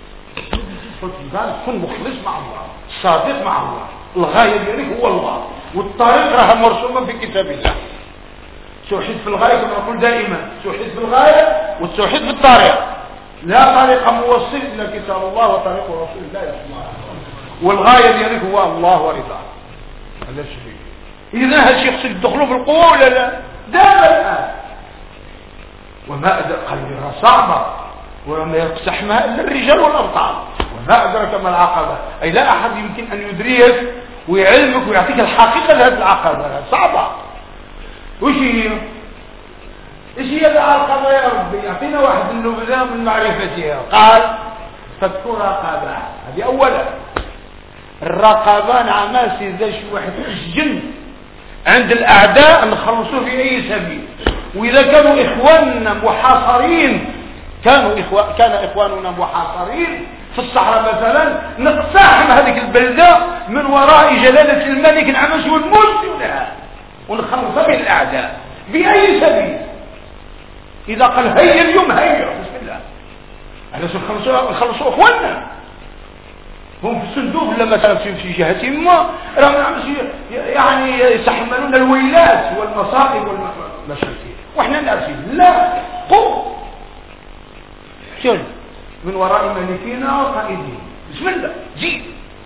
A: الجنة كن مخلص مع الله صادق مع الله. الغاية ديالك هو الله، والطريق راها مرسومة في كتاب الله. توحيد في الغاية كما نقول دائما، توحيد في الغاية والتوحيد في الطريق. لا طريق موصل إلا كتاب الله وطريق رسول الله صلى الله عليه وسلم. والغاية ديالك هو الله ورضاه. هذا الشيء. إذا هذا الشيء خصك تدخلوا في القوة ولا لا؟ دائما الآن. وما أدرك قلبها صعبة وما يقتحمها إلا الرجال والأبطال. وما أدرك ما العقبة، أي لا أحد يمكن أن يدريك ويعلمك ويعطيك الحقيقة لهذه العقبة صعبة. وش هي؟ إيش هي العقبة يا ربي؟ يعطينا واحد النبذة من معرفتها. قال فك رقبة. هذه أولا الرقبة نعماس إذا شي واحد الجن عند الأعداء نخلصوه في أي سبيل. وإذا كانوا إخواننا محاصرين كانوا إخوان كان إخواننا محاصرين في الصحراء مثلا نقتحم هذه البلدة من وراء جلالة الملك العمش والملك لها ونخلص من الأعداء بأي سبيل. إذا قال هيا اليوم هيا بسم الله على نخلصوا نخلصوا إخواننا هم في الصندوق ولا مثلا في في جهتهم ما راهم يعني يتحملون الويلات والمصائب والمشاكل واحنا ناسين. لا قم شوف من وراء ملكنا وقائدين بسم الله جيد.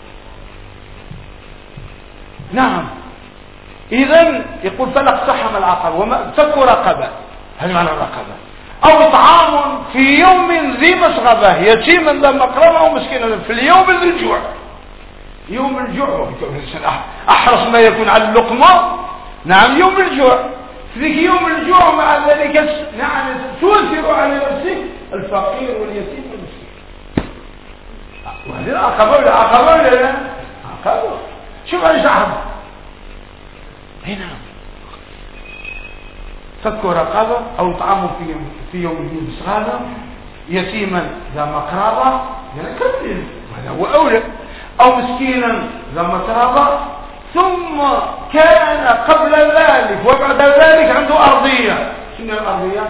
A: نعم اذا يقول فلا اقتحم العقبة وما فك رقبة. هذا معنى الرقبة. او طعام في يوم ذي مسغبة يتيما ذا مقربة او مسكينا في اليوم ذي الجوع. يوم الجوع احرص ما يكون على اللقمة. نعم يوم الجوع. في ذيك يوم الجوع مع ذلك نعم تؤثر على نفسك الفقير واليتيم والمسكين. وهذه عقبة ولا عقبة ولا لا عقبة. شوف عن شعب هنا فك رقبة أو طعام في في يوم مسغابة يتيما ذا مقربة ينكبر وهذا هو أولى، أو مسكينا ذا متربة ثم كان قبل ذلك وبعد ذلك عنده أرضية. شنو الأرضية؟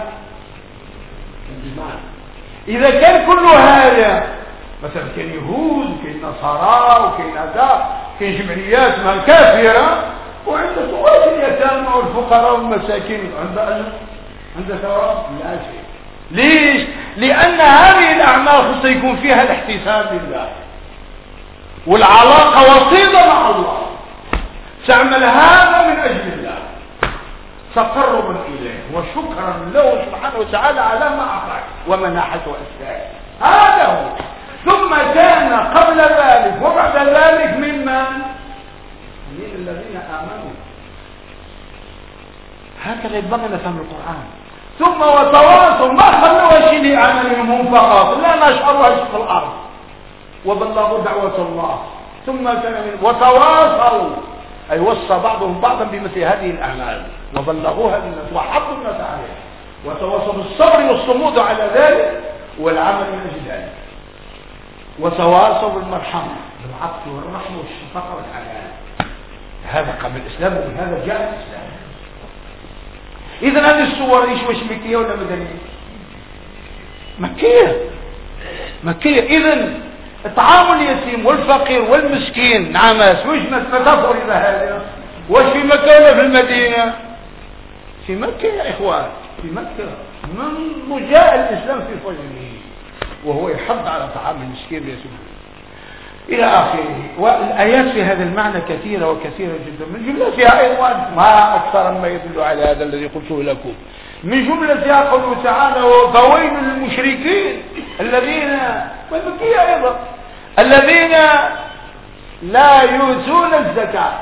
A: إذا كان كل هذا مثلا كان يهود وكان نصارى وكان هذا كان جمعيات ما كافرة وعند سواد اليتامى والفقراء والمساكين عند أجر عند ثواب لا شيء. ليش؟ لأن هذه الأعمال خص يكون فيها الاحتساب لله والعلاقة وطيدة مع الله، تعمل هذا من أجل الله تقربا إليه وشكرا له سبحانه وتعالى على ما أعطاك ومنحته وأسرائه. هذا هو. ثم كان قبل ذلك وبعد ذلك ممن من الذين آمنوا. هكذا ينبغي نفهم القرآن. ثم وتواصوا ما خلوا شيء لعملهم فقط لا نشعروا في الأرض وبلغوا دعوة الله. ثم كان من وتواصوا أي وصى بعضهم بعضا بمثل هذه الأعمال وبلغوها للناس وحطوا الناس عليها وتواصوا بالصبر والصمود على ذلك والعمل من أجل ذلك وتواصوا بالمرحمة بالعطف والرحمة والشفقة والحنان. هذا قبل الإسلام وبهذا جاء الإسلام. إذن هذه الصور إيش وش مكية ولا مدنية؟ مكية مكية. إذن إطعام اليتيم والفقير والمسكين نعماس وش متفر إلى هذا؟ وش في مكة ولا في المدينة؟ في مكة يا إخوان، في مكة منذ جاء الإسلام في فجره وهو يحض على طعام المسكين واليتيم إلى آخره. والآيات في هذا المعنى كثيرة وكثيرة جدا. من جملتها أيضا ما أكثر ما يدل على هذا الذي قلته لكم. من جملتها قوله تعالى فويل للمشركين الذين والمكية أيضا الذين لا يؤتون الزكاة.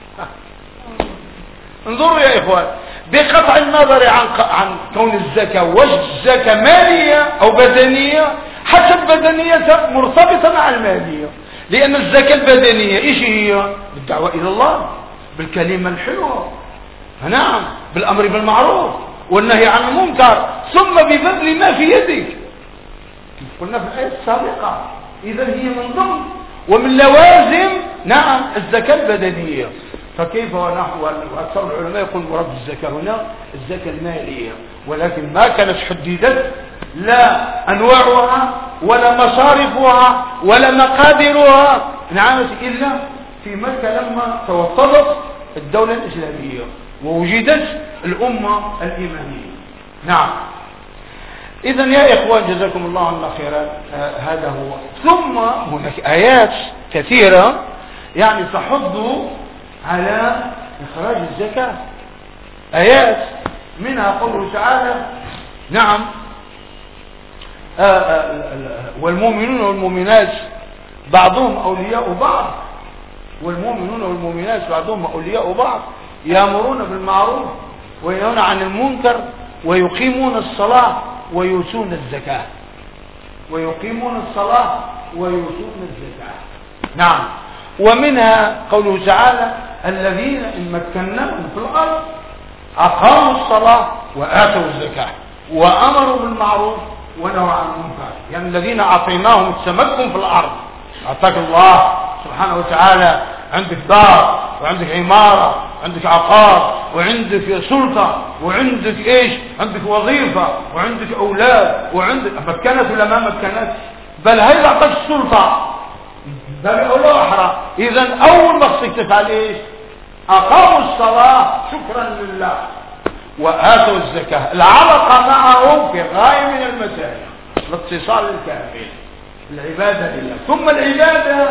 A: انظروا يا إخوان بقطع النظر عن عن كون الزكاة والزكاة مالية أو بدنية حسب بدنية مرتبطة مع المالية. لأن الزكاة البدنية إيش هي؟ بالدعوة إلى الله بالكلمة الحلوة، نعم، بالأمر بالمعروف والنهي عن المنكر ثم ببذل ما في يدك قلنا في الآية السابقة. إذا هي من ضمن ومن لوازم نعم الزكاة البدنية. فكيف ونحو وأكثر العلماء يقول مراد الزكاة هنا الزكاة المالية، ولكن ما كانت حددت لا أنواعها ولا مصارفها ولا مقادرها نعم إلا في مكة لما توطدت الدولة الإسلامية ووجدت الأمة الإيمانية. نعم. إذن يا إخوان جزاكم الله عنا خيرا آه هذا هو. ثم هناك آيات كثيرة يعني تحض على إخراج الزكاة. آيات منها قوله تعالى نعم آه آه والمؤمنون والمؤمنات بعضهم أولياء بعض والمؤمنون والمؤمنات بعضهم أولياء بعض يأمرون بالمعروف وينهون عن المنكر ويقيمون الصلاة ويؤتون الزكاة ويقيمون الصلاة ويؤتون الزكاة. نعم. ومنها قوله تعالى الذين إن مكناهم في الأرض أقاموا الصلاة وآتوا الزكاة وأمروا بالمعروف ونهوا عن المنكر. يعني الذين أعطيناهم التمكن في الأرض أعطاك الله سبحانه وتعالى عندك دار وعندك عمارة عندك عقار وعندك سلطة وعندك ايش عندك وظيفة وعندك اولاد وعندك مكنت ولا ما مكنت بل هي اعطاك السلطة بل اولى احرى. اذا اول مقصد تفعل ايش اقاموا الصلاة شكرا لله وآتوا الزكاة. العلاقة معهم في غاية من المسائل الاتصال الكامل العبادة لله. ثم العبادة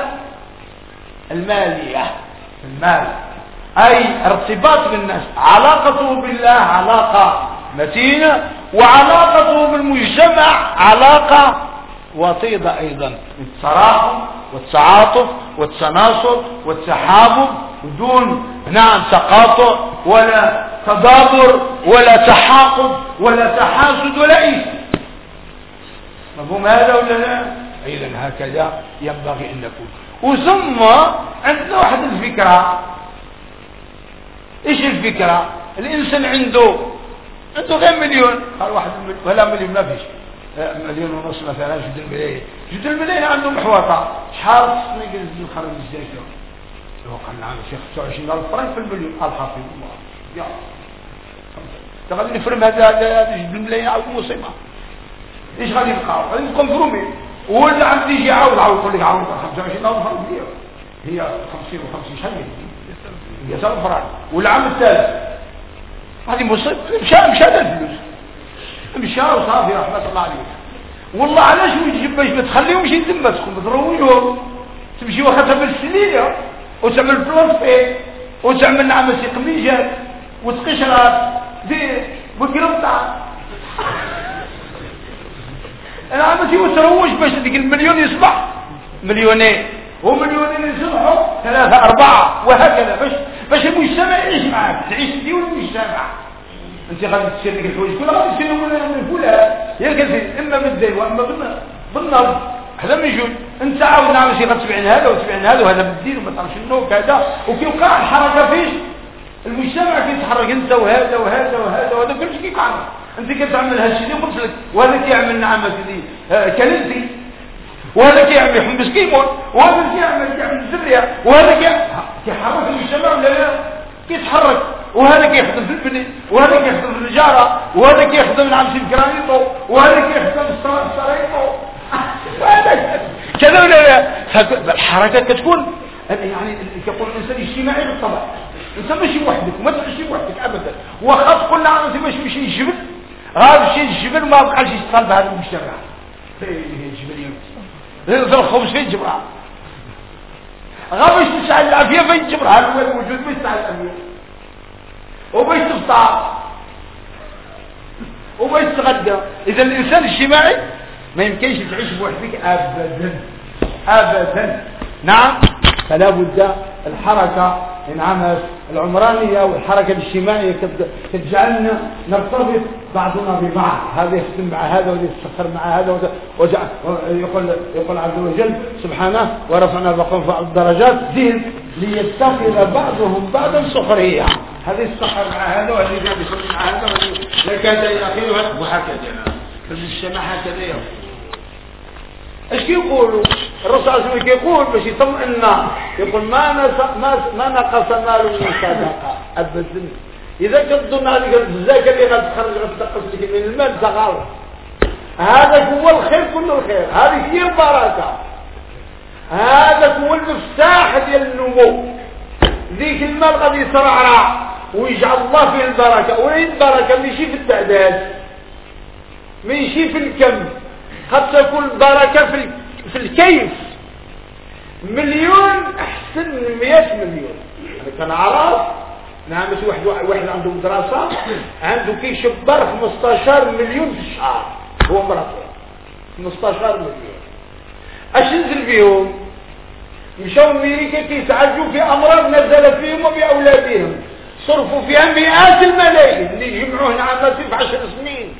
A: المالية المال أي ارتباط بالناس علاقته بالله علاقة متينة وعلاقته بالمجتمع علاقة وطيدة أيضا التراحم والتعاطف والتناصر والتحابب بدون نعم تقاطع ولا تدابر ولا تحاقد ولا تحاسد ولا إيش. مفهوم هذا ولا لا؟ إذا هكذا ينبغي أن نكون. وثم عندنا واحد الفكرة. إيش الفكرة؟ الإنسان عنده عنده غير مليون، قال واحد ولا مليون ما فيش، مليون ونص مثلا، جد الملايين، جد الملايين عنده محوطة، شحال خصني ينزل خرج الزكاة؟ لو قال نعم شيخ خمسة وعشرين ألف فرنك في المليون، الحافظ الله يا غادي نفرم هذا هذا جد الملايين عاود مصيبة. ايش غادي يبقى؟ غادي نبقى مفرومين، ولا عاد يجي يعاود عاود يقول لك عاود خمسة وعشرين ألف فرنك مليون، هي خمسين وخمسين شحال هي سبع فرنك، والعام الثالث هذه مصيبة. مشى مشى هذا الفلوس مشى وصافي رحمة الله عليه. والله علاش ويجيب باش ما تخليهمش يذمتكم ترويهم تمشي واخدها بالسلية وتعمل بلاصتين وتعمل نعمة قميجات وتقشرات دير وقربطة العمتي وتروج باش ديك المليون يصبح مليونين ومليونين يصبحوا ثلاثة أربعة وهكذا باش باش المجتمع يعيش معك تعيش دي والمجتمع. انت غادي تصير ديك الحوايج كلها غادي تصير من فلان يا كثير اما بالدين واما بالنظر هذا من جود. انت عاود نعمل شي غتبعين هذا وتبعين هذا وهذا بالدين وما تعرفش شنو وكذا وكيوقع الحركه فيش المجتمع كيتحرك انت وهذا وهذا وهذا وهذا كلشي كيتحرك. انت كتعمل هذا الشيء اللي قلت لك وهذا كيعمل نعمه دي كنزي وهذا كيعمل حمص كيمون وهذا كيعمل كيعمل زبريه وهذا كيحرك المجتمع ولا لا كيتحرك وهذا كيخدم في البني وهذا كيخدم في النجاره وهذا كيخدم نعم في الجرانيطو وهذا كيخدم في السرايطو وهذا كذا ولا لا. الحركه كتكون يعني كيقول الانسان اجتماعي بالطبع. انت ماشي وحدك وما تمشي وحدك ابدا. واخا تقول نعم انت ماشي ماشي الجبل غادي تمشي للجبل ما بقاش يتصل بهذا المجتمع. فين هي الجبليه؟ هذا الخبز فين جبرها؟ غادي باش تشعل العافيه فين جبرها؟ هو الموجود باش تشعل العافيه وباش تفطر وباش تتغدى. اذا الانسان الاجتماعي ما يمكنش تعيش بوحدك ابدا ابدا. نعم فلا بد الحركه انعمت العمرانيه والحركه الاجتماعيه تجعلنا نرتبط بعضنا ببعض. هذا يخدم مع هذا وهذا يسخر مع هذا وجعل يقول يقول عز وجل سبحانه ورفعنا بعضهم فوق الدرجات ذهن ليتخذ بعضهم بعضا سخريا. هذا يسخر مع هذا وهذا يسخر مع هذا لكن الى اخره وهكذا في المجتمع هكذا يوم. ايش كيقولوا الرسول صلى الله عليه وسلم كيقول باش يطمئنا يقول ما ما ما نقص مال من صدقه ابدا. اذا كنظن هذيك الزكاه اللي غتخرج غتنقص لك من المال تغلط. هذا هو الخير كل الخير. هذه هي البركه. هذا هو المفتاح ديال النمو. ذيك المال غادي يترعرع ويجعل الله فيه البركه. وين البركه؟ ماشي في التعداد ماشي في الكم. قد تكون البركة في في الكيف. مليون أحسن من مئة مليون. أنا كان عراف نعم واحد واحد عنده مدرسة عنده كيشبر خمسطاشر مليون في الشهر هو مرته خمسطاشر مليون. اش نزل بيهم؟ مشاو أمريكا كيتعالجوا في أمراض نزلت فيهم وبأولادهم صرفوا فيها مئات الملايين اللي يجمعوه نعم في عشر سنين.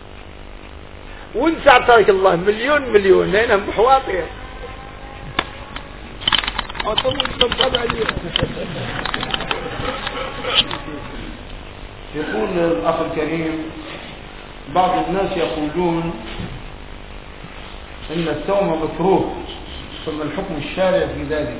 A: وانت اعطاك الله مليون مليون هنا بحواطير يقول الاخ الكريم بعض الناس يقولون ان التوم مكروه ثم الحكم الشارع في ذلك.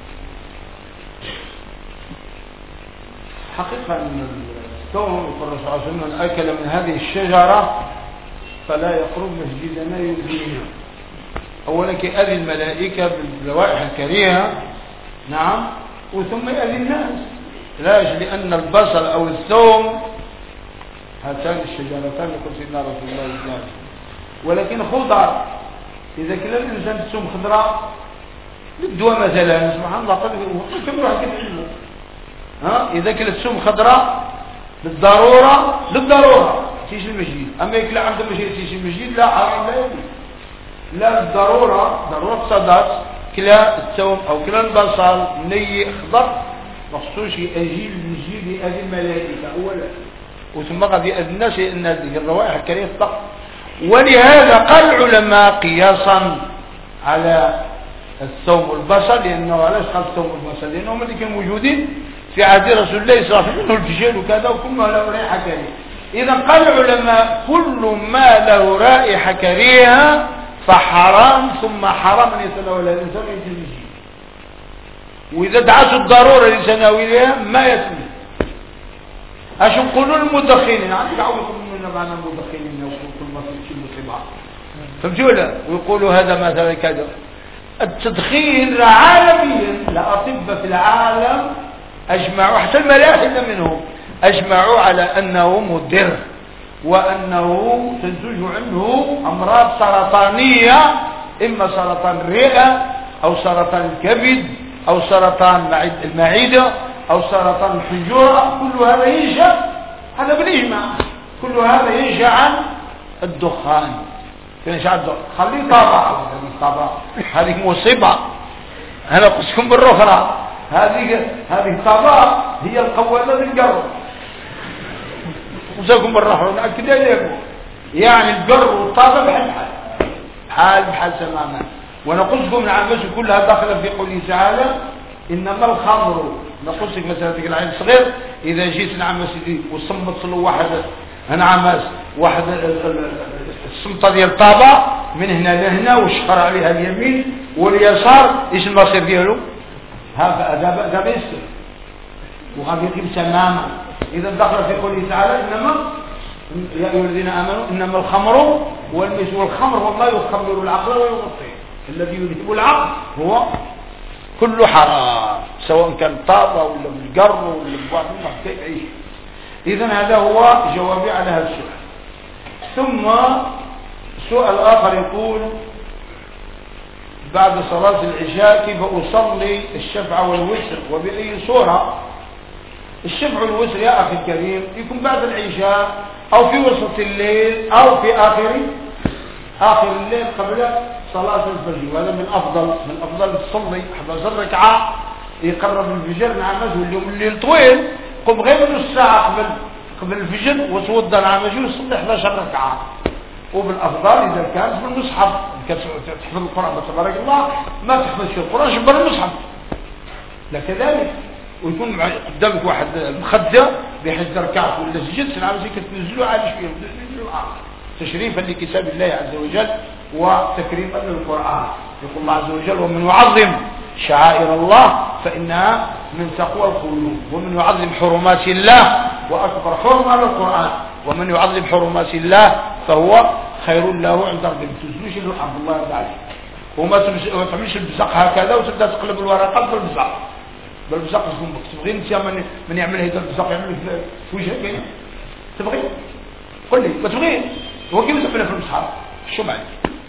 A: حقيقة ان التوم يقول الرسول صلى الله عليه وسلم من اكل من هذه الشجرة فلا يقرب مسجدنا يؤذينا. اولا كأذي الملائكة بالروائح الكريهة نعم وثم يأذي الناس. لاش لأن البصل أو الثوم هاتان الشجرتان يقول سيدنا رسول الله صلى الله عليه وسلم. ولكن خضر إذا كلا الإنسان تسوم خضراء للدواء مثلا سبحان الله قد كم واحد يفعله ها إذا كلا تسوم خضراء للضرورة للضرورة تيجي المسجد. أما يكلا عند المسجد تيجي المسجد لا حرام لا يجوز. لا الضرورة ضرورة صدات كلا الثوم أو كلا البصل ني خضر مخصوص يأجي المسجد يأذي الملائكة أولا وثم قد يأذي الناس لأن هذه الروائح الكريهة فقط. ولهذا قال العلماء قياسا على الثوم والبصل، لأنه علاش قال الثوم والبصل؟ لأنهم اللي كانوا موجودين في عهد رسول الله صلى الله عليه وسلم، الفجل وكذا وكل ما له رائحة كريهة. إذا قال العلماء كل ما له رائحة كريهة فحرام، ثم حرام أن يتناول الإنسان يتنجي، وإذا دعته الضرورة لتناولها ما يتنجي. اش نقولوا المدخنين؟ عندك عاودوا لنا معنا المدخنين وكل ما في مصيبه، فهمتوا ولا؟ ويقولوا هذا مثلا كذا. التدخين عالميا الاطباء في العالم اجمعوا، حتى الملاحده منهم اجمعوا على انه مضر، وانه تنتج عنه امراض سرطانيه، اما سرطان الرئه او سرطان الكبد او سرطان المعده او سرطان الحنجره. كل هذا ينشا، هذا بالاجماع، كل هذا ينشا عن الدخان. ينشا عن الدخان. خليه طابع طابع هذه مصيبه. انا قلتكم مره اخرى، هذه هذه الطابع هي القواله للقرب. وزاكم مره اخرى ناكد عليكم، يعني القر والطابع بحال بحال حال بحال تماما. وانا قلت لكم نعم كلها داخله في قوله تعالى انما الخمر. نقول لك مثلا ديك العين الصغير، اذا جيت نعم سيدي وصمت له واحد نعم واحد الصمته ديال الطابع من هنا لهنا وشخر عليها اليمين واليسار، ايش المصير ديالو؟ هذا دابا يسكر وغادي يقيم تماما. اذا دخل في قوله تعالى انما يا ايها الذين امنوا انما الخمر والميسر. والخمر هو ما يخمر العقل ويغطيه، الذي يذهب العقل هو كله حرام، سواء كان طابة ولا بالقر ولا بواحد منه كيف يعيش. إذن هذا هو جوابي على هذا السؤال. ثم سؤال آخر يقول بعد صلاة العشاء كيف أصلي الشفع والوتر وبأي صورة؟ الشفع والوتر يا أخي الكريم يكون بعد العشاء أو في وسط الليل أو في آخر آخر الليل قبل صلاة الفجر، وهذا من أفضل من أفضل تصلي أحد عشر ركعة يقرب الفجر. نعم واليوم الليل طويل، قم غير نص ساعة قبل قبل الفجر وتوضى نعم وصلي أحد عشر ركعة. وبالأفضل إذا كانت في المصحف، تحفظ القرآن تبارك الله، ما تحفظش القرآن شبر المصحف لا كذلك. ويكون قدامك واحد مخدة بحيث ركعت ولا سجدت نعم تنزلوا عالي شوية وتنزلوا الآخر تشريفا لكتاب الله عز وجل وتكريما للقرآن. يقول الله عز وجل ومن يعظم شعائر الله فإنها من تقوى القلوب، ومن يعظم حرمات الله، وأكبر حرمة للقرآن، ومن يعظم حرمات الله فهو خير له عند ربه. ما تنزلوش الحمد الله يرضى عليك، وما تعملش البزق هكذا وتبدا تقلب الورقات بالبزق بالبزق. تبغي انت من من يعمل هذا البزق يعمل في وجهك يعني؟ تبغي قل لي ما تبغي؟ هو كيف يسمى في المصحف شو معنى؟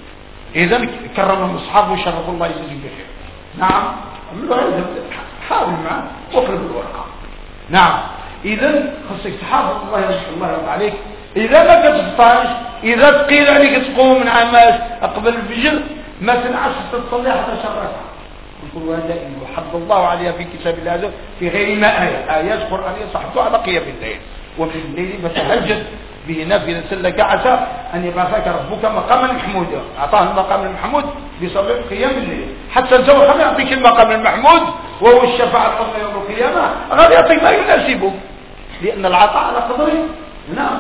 A: إذا كرم المصحف وشرف الله يجزيه بخير. نعم عملوا هذا، حاول معه واقلب الورقة. نعم إذا خصك تحافظ الله الله يرضى عليك. إذا ما كتفطرش، إذا تقيل عليك تقوم من عماش قبل الفجر ما تنعش تصلي حتى شرك. يقول هذا حض الله عليها في كتاب الله هذا في غير ما آية آيات قرآنية صحتها على قيام الليل، وفي الليل فتهجد به نافلة لك عسى أن يبعثك ربك مقاما محمودا. أعطاه المقام المحمود بصلاة قيام الليل، حتى انت خلي يعطيك المقام المحمود وهو الشفاعة العظمى يوم القيامة، غادي يعطيك ما يناسبك، لأن العطاء على قدره. نعم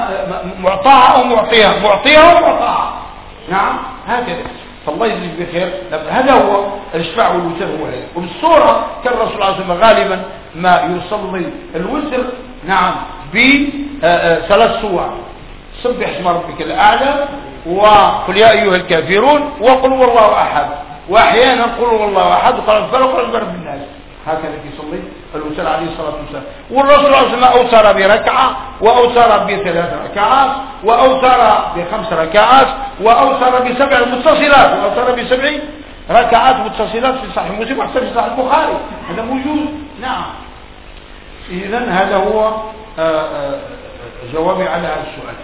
A: معطاها أو معطيها، معطيها ومعطاها. نعم هكذا. فالله يجزيك بخير. هذا هو الشفاع والوتر هو هذا. وبالصورة كان الرسول صلى الله عليه وسلم غالبا ما يصلي الوتر نعم بثلاث سور: سبح اسم ربك الأعلى، وقل يا أيها الكافرون، وقل هو الله أحد، وأحيانا قل هو الله أحد وقال الفلق وقال برب الناس. هكذا يصلي الوتر عليه الصلاة والسلام. والرسول صلى الله عليه وسلم أوتر بركعة، وأوتر بثلاث ركعات، وأوتر بخمس ركعات، وأوتر بسبع متصلات، وأوتر بسبع ركعات متصلات في صحيح مسلم وحتى في صحيح البخاري. هذا موجود. نعم. إذا هذا هو جوابي على هذا السؤال.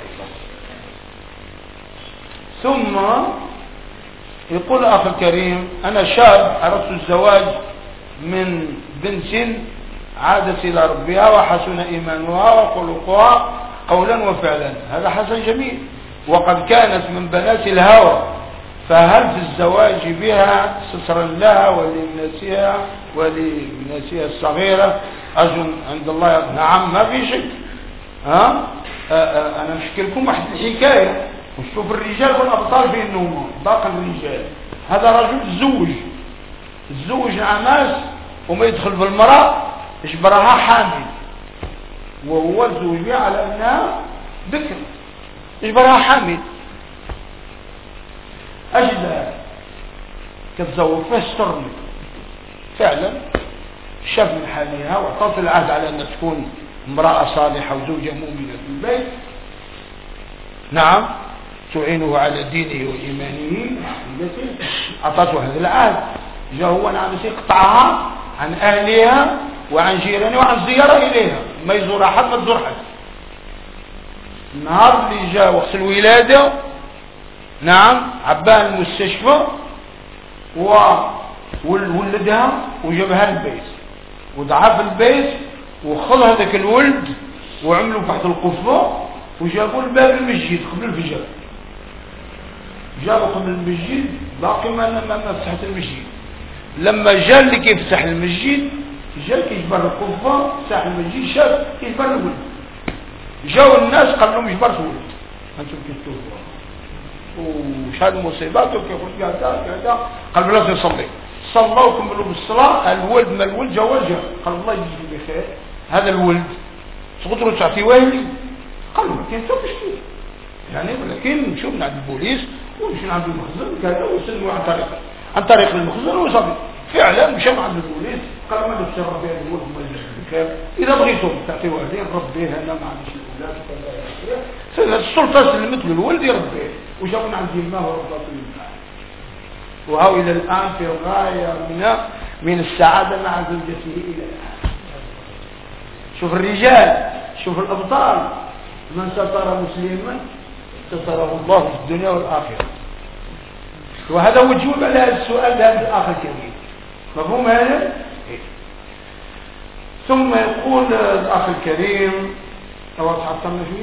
A: ثم يقول أخ الكريم: أنا شاب أردت الزواج من بنت عادت إلى ربها وحسن إيمانها وخلقها قولا وفعلا. هذا حسن جميل، وقد كانت من بنات الهوى، فهل في الزواج بها سترا لها ولابنتها ولابنتها الصغيرة؟ أظن عند الله نعم ما في شك. ها أنا مشكل لكم واحد الحكاية وشوف الرجال والأبطال في النوم باقي الرجال. هذا رجل تزوج تزوج مع ناس وما يدخل بالمرأة يجبرها حامل وهو تزوج بها على أنها بكر يجبرها حامل. أجل كتزوج فاسترني فعلا شاف من حالها واعطت العهد على أن تكون امرأة صالحة وزوجة مؤمنة في البيت. نعم تعينه على دينه وإيمانه أعطته هذا العهد. جاء هو نعم يقطعها عن أهلها وعن جيرانها وعن الزيارة إليها ما يزور أحد ما تزور حد. النهار اللي جاء وقت الولادة نعم عباها المستشفى وولدها وجابها البيت ودعا في البيت وخذ هذاك الولد وعملوا تحت القفة وجابوا الباب المسجد قبل الفجر. جابوا قبل المسجد باقي ما ما فتحت المسجد. لما جاء اللي كيفتح المسجد جاء كيجبر القفة فتح المسجد شاف كيجبر الولد. جاوا الناس قال لهم جبرت ولد انتم كتشوفوا وش هذه المصيبات وكيقول كذا كذا. قال بلا نصلي صلوا وكملوا بالصلاه. الولد ما الولد جا وجه قال الله يجزيه بخير هذا الولد تقدروا تعطيوه لي. قالوا ما كاين حتى مشكل يعني ولكن نشوف عند البوليس ونمشي عند المخزن كذا ويسلموا عن طريق عن طريق المخزن وصافي. فعلا مشى عند البوليس قال ما نتصرف بهذا الولد الله يجزيه بخير اذا بغيتم تعطيوه لي ربيه انا ما عنديش الاولاد كذا. السلطه سلمت له الولد يربيه وجابوا عند الله وربطوا الماء. وهو إلى الآن في غاية من من السعادة مع زوجته إلى الآن. شوف الرجال شوف الأبطال من ستر مسلما ستره الله في الدنيا والآخرة. وهذا هو الجواب على هذا السؤال بهذا الآخر الكريم. مفهوم هذا؟ ثم يقول الأخ الكريم أو تحطمنا فيه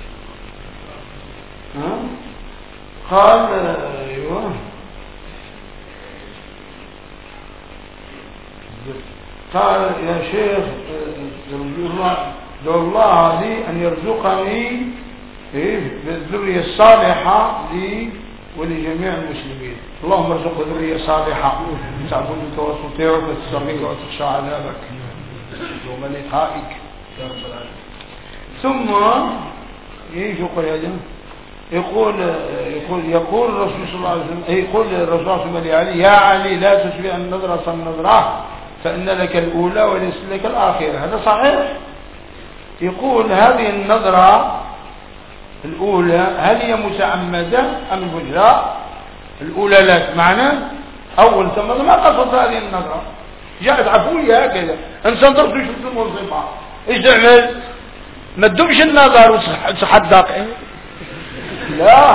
A: ها؟ قال ايوه قال يا شيخ دعو الله لي ان يرزقني بالذريه الصالحه لي ولجميع المسلمين. اللهم ارزق ذريه صالحه تعبدك وتطيعك وتستغفرك وتخشى عذابك يوم لقائك يا رب العالمين. ثم ايش يقول يا جماعه؟ يقول يقول يقول الرسول صلى الله عليه وسلم يقول الرسول صلى الله عليه وسلم يا علي لا تشبع النظرة النظرة فإن لك الأولى وليس لك الآخرة. هذا صحيح. يقول هذه النظرة الأولى هل هي متعمدة أم بجراء؟ الأولى لا معنى أول ثم ما قصد هذه النظرة جاءت عفوية هكذا إنسان ضرب شفت الموظفة إيش تعمل؟ ما تدومش النظر وتصحدق لا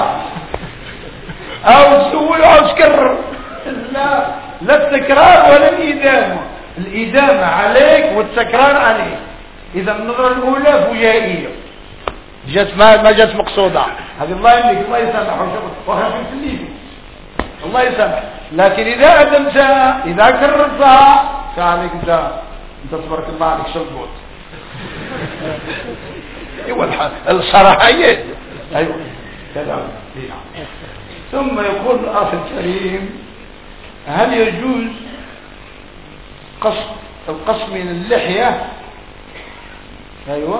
A: او تسول او تكرر لا لا التكرار ولا الإدامة. الإدامة عليك والتكرار عليك. اذا النظرة الاولى فجائية جات ما جات مقصودة هذه الله يملك الله يسامح وهذا في الليل الله يسامح. لكن اذا ادمتها اذا كررتها فعليك انت انت تبارك الله عليك شلبوت. ايوه الصراحة ايوه كذا. ثم يقول الأخ الكريم هل يجوز قص القص من اللحية؟ أيوة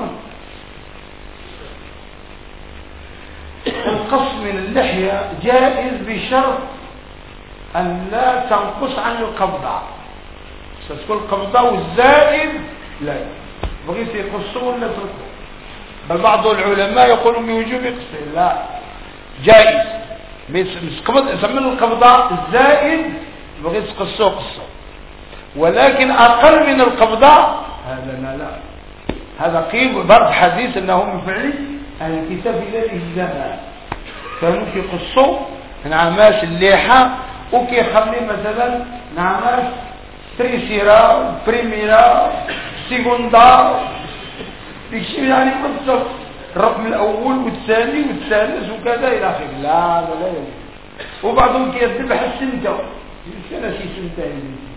A: القص من اللحية جائز بشرط أن لا تنقص عن القبضة. ستكون القبضة والزائد لا بغيت يقصوا ولا تركوا. بل بعض العلماء يقولون بوجوب قصه لا جائز يسمى القبضة الزائد بغيت تقصه قصه ولكن أقل من القبضة هذا لا لا هذا قيل برد حديث أنه من فعل أهل الكتاب إلى الإجزاء كانوا يقصوا نعماش الليحة وكيخلي مثلا نعماش تريسيرا بريميرا سيكوندا يكشف يعني بالضبط الرقم الأول والثاني والثالث وكذا إلى آخره. لا لا لا وبعضهم كيذبح السمته انا شي سمته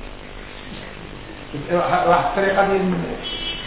A: راح الطريقه ديال المنهج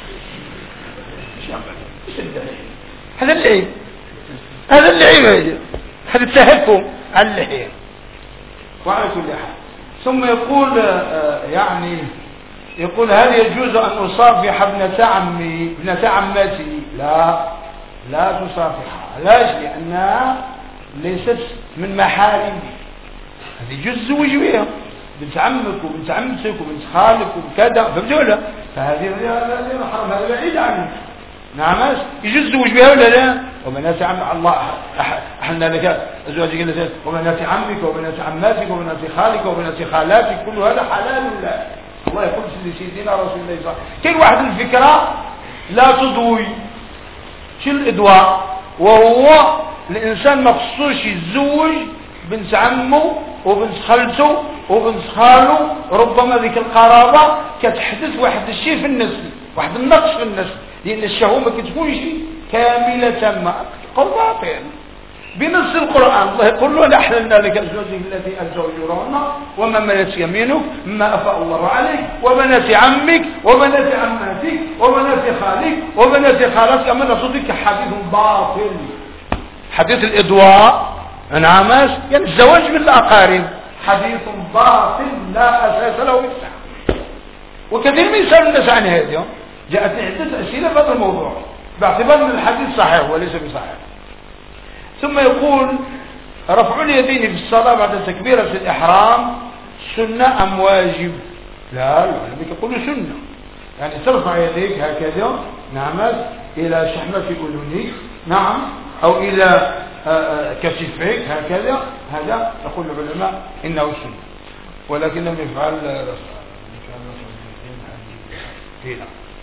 A: هذا اللعب هذا اللعب هذا التهكم على اللحيه. وعلى كل حال ثم يقول يعني يقول هل يجوز أن أصافح ابنة عمي ابنة عمتي؟ لا لا تصافحها. علاش؟ لأنها ليست من محارمي. هذه يجوز الزواج بها بنت عمك وبنت عمتك وبنت خالك وكذا فهمتوا ولا؟ فهذه محرم هذا بعيد عنك. نعم يجوز الزواج بها ولا لا؟ وبنات عم الله أحلنا لك أزواجك التي وبنات عمك وبنات عماتك وبنات خالك وبنات خالاتك كل هذا حلال ولا؟ الله يقول لسيدنا رسول الله صلى الله عليه وسلم كل واحد الفكرة لا تضوي شو الإضواء، وهو الإنسان ما خصوش يتزوج بنت عمه وبنت خالته وبنت خاله، ربما ذيك القرابة كتحدث واحد الشيء في النسل واحد النقص في النسل، لأن الشهوة ما كتكونش كاملة ما قول باطل بنص القرآن. الله يقول له أحللنا لك أزواجك التي أزوجهن وما ملكت يمينك مما أفاء الله عليك وبنات عمك وبنات عماتك وبنات خالك وبنات خالتك. أما نصدق حديث باطل حديث الإضواء انعماس يعني الزواج من الأقارب حديث باطل لا أساس له بالصحة. وكثير من يسأل الناس عن هذا. جاءتني عدة أسئلة في هذا الموضوع باعتبار أن الحديث صحيح وليس بصحيح. ثم يقول رفع اليدين في الصلاة بعد تكبيرة الإحرام سنة أم واجب؟ لا العلماء يقولوا سنة، يعني ترفع يديك هكذا نعم إلى شحمة أذنيك نعم أو إلى كتفيك هكذا، هذا يقول العلماء إنه سنة، ولكن لم يفعل هنا.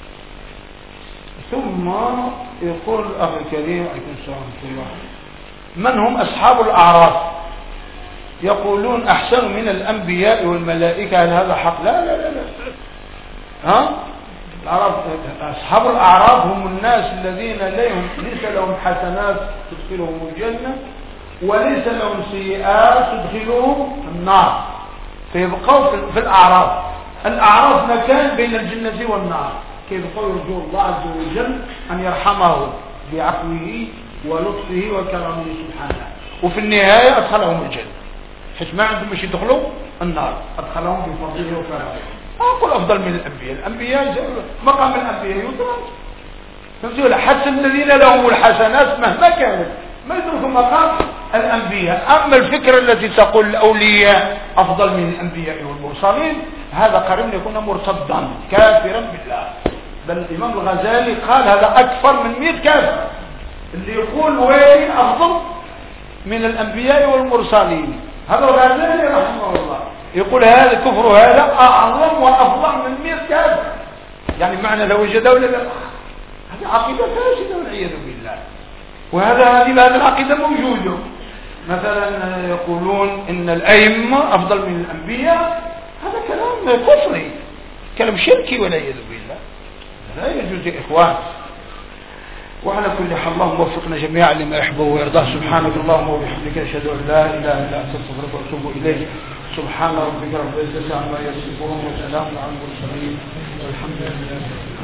A: ثم يقول الأخ الكريم عليكم السلام ورحمة الله من هم أصحاب الأعراف؟ يقولون أحسن من الأنبياء والملائكة، هل هذا حق؟ لا لا لا لا ها؟ الأعراف أصحاب الأعراف هم الناس الذين لهم ليس لهم حسنات تدخلهم الجنة وليس لهم سيئات تدخلهم النار، فيبقوا في الأعراف. الأعراف مكان بين الجنة والنار، كيف يرجو الله عز وجل أن يرحمه بعفوه ولطفه وكرمه سبحانه، وفي النهاية أدخلهم الجنة، حيث ما عندهم مش يدخلوا النار أدخلهم بفضله وكرمه. أقول أفضل من الأنبياء، الأنبياء مقام الأنبياء يدرك فهمتوا؟ حتى الذين لهم الحسنات مهما كانت ما يدركوا مقام الأنبياء. أما الفكرة التي تقول الأولياء أفضل من الأنبياء والمرسلين هذا قريب يكون مرتدا كافرا بالله. بل الإمام الغزالي قال هذا أكثر من مئة كافر اللي يقول وين أفضل من الأنبياء والمرسلين. هذا الغزالي رحمه الله يقول هذا كفر هذا أعظم وأفضل من مئة كافر، يعني معنى لو وجد ولا لا. هذه عقيدة فاسدة والعياذ بالله. وهذا هذه العقيدة موجودة. مثلا يقولون إن الأئمة أفضل من الأنبياء، هذا كلام كفري كلام شركي والعياذ بالله، لا يجوز يا إخوان. وعلى كل حال اللهم وفقنا جميعا لما يحبه ويرضاه. سبحانك اللهم وبحمدك أشهد أن لا إله إلا أنت أستغفرك وأتوب إليك. سبحان ربك رب العزة عما يصفون وسلام على المرسلين والحمد لله.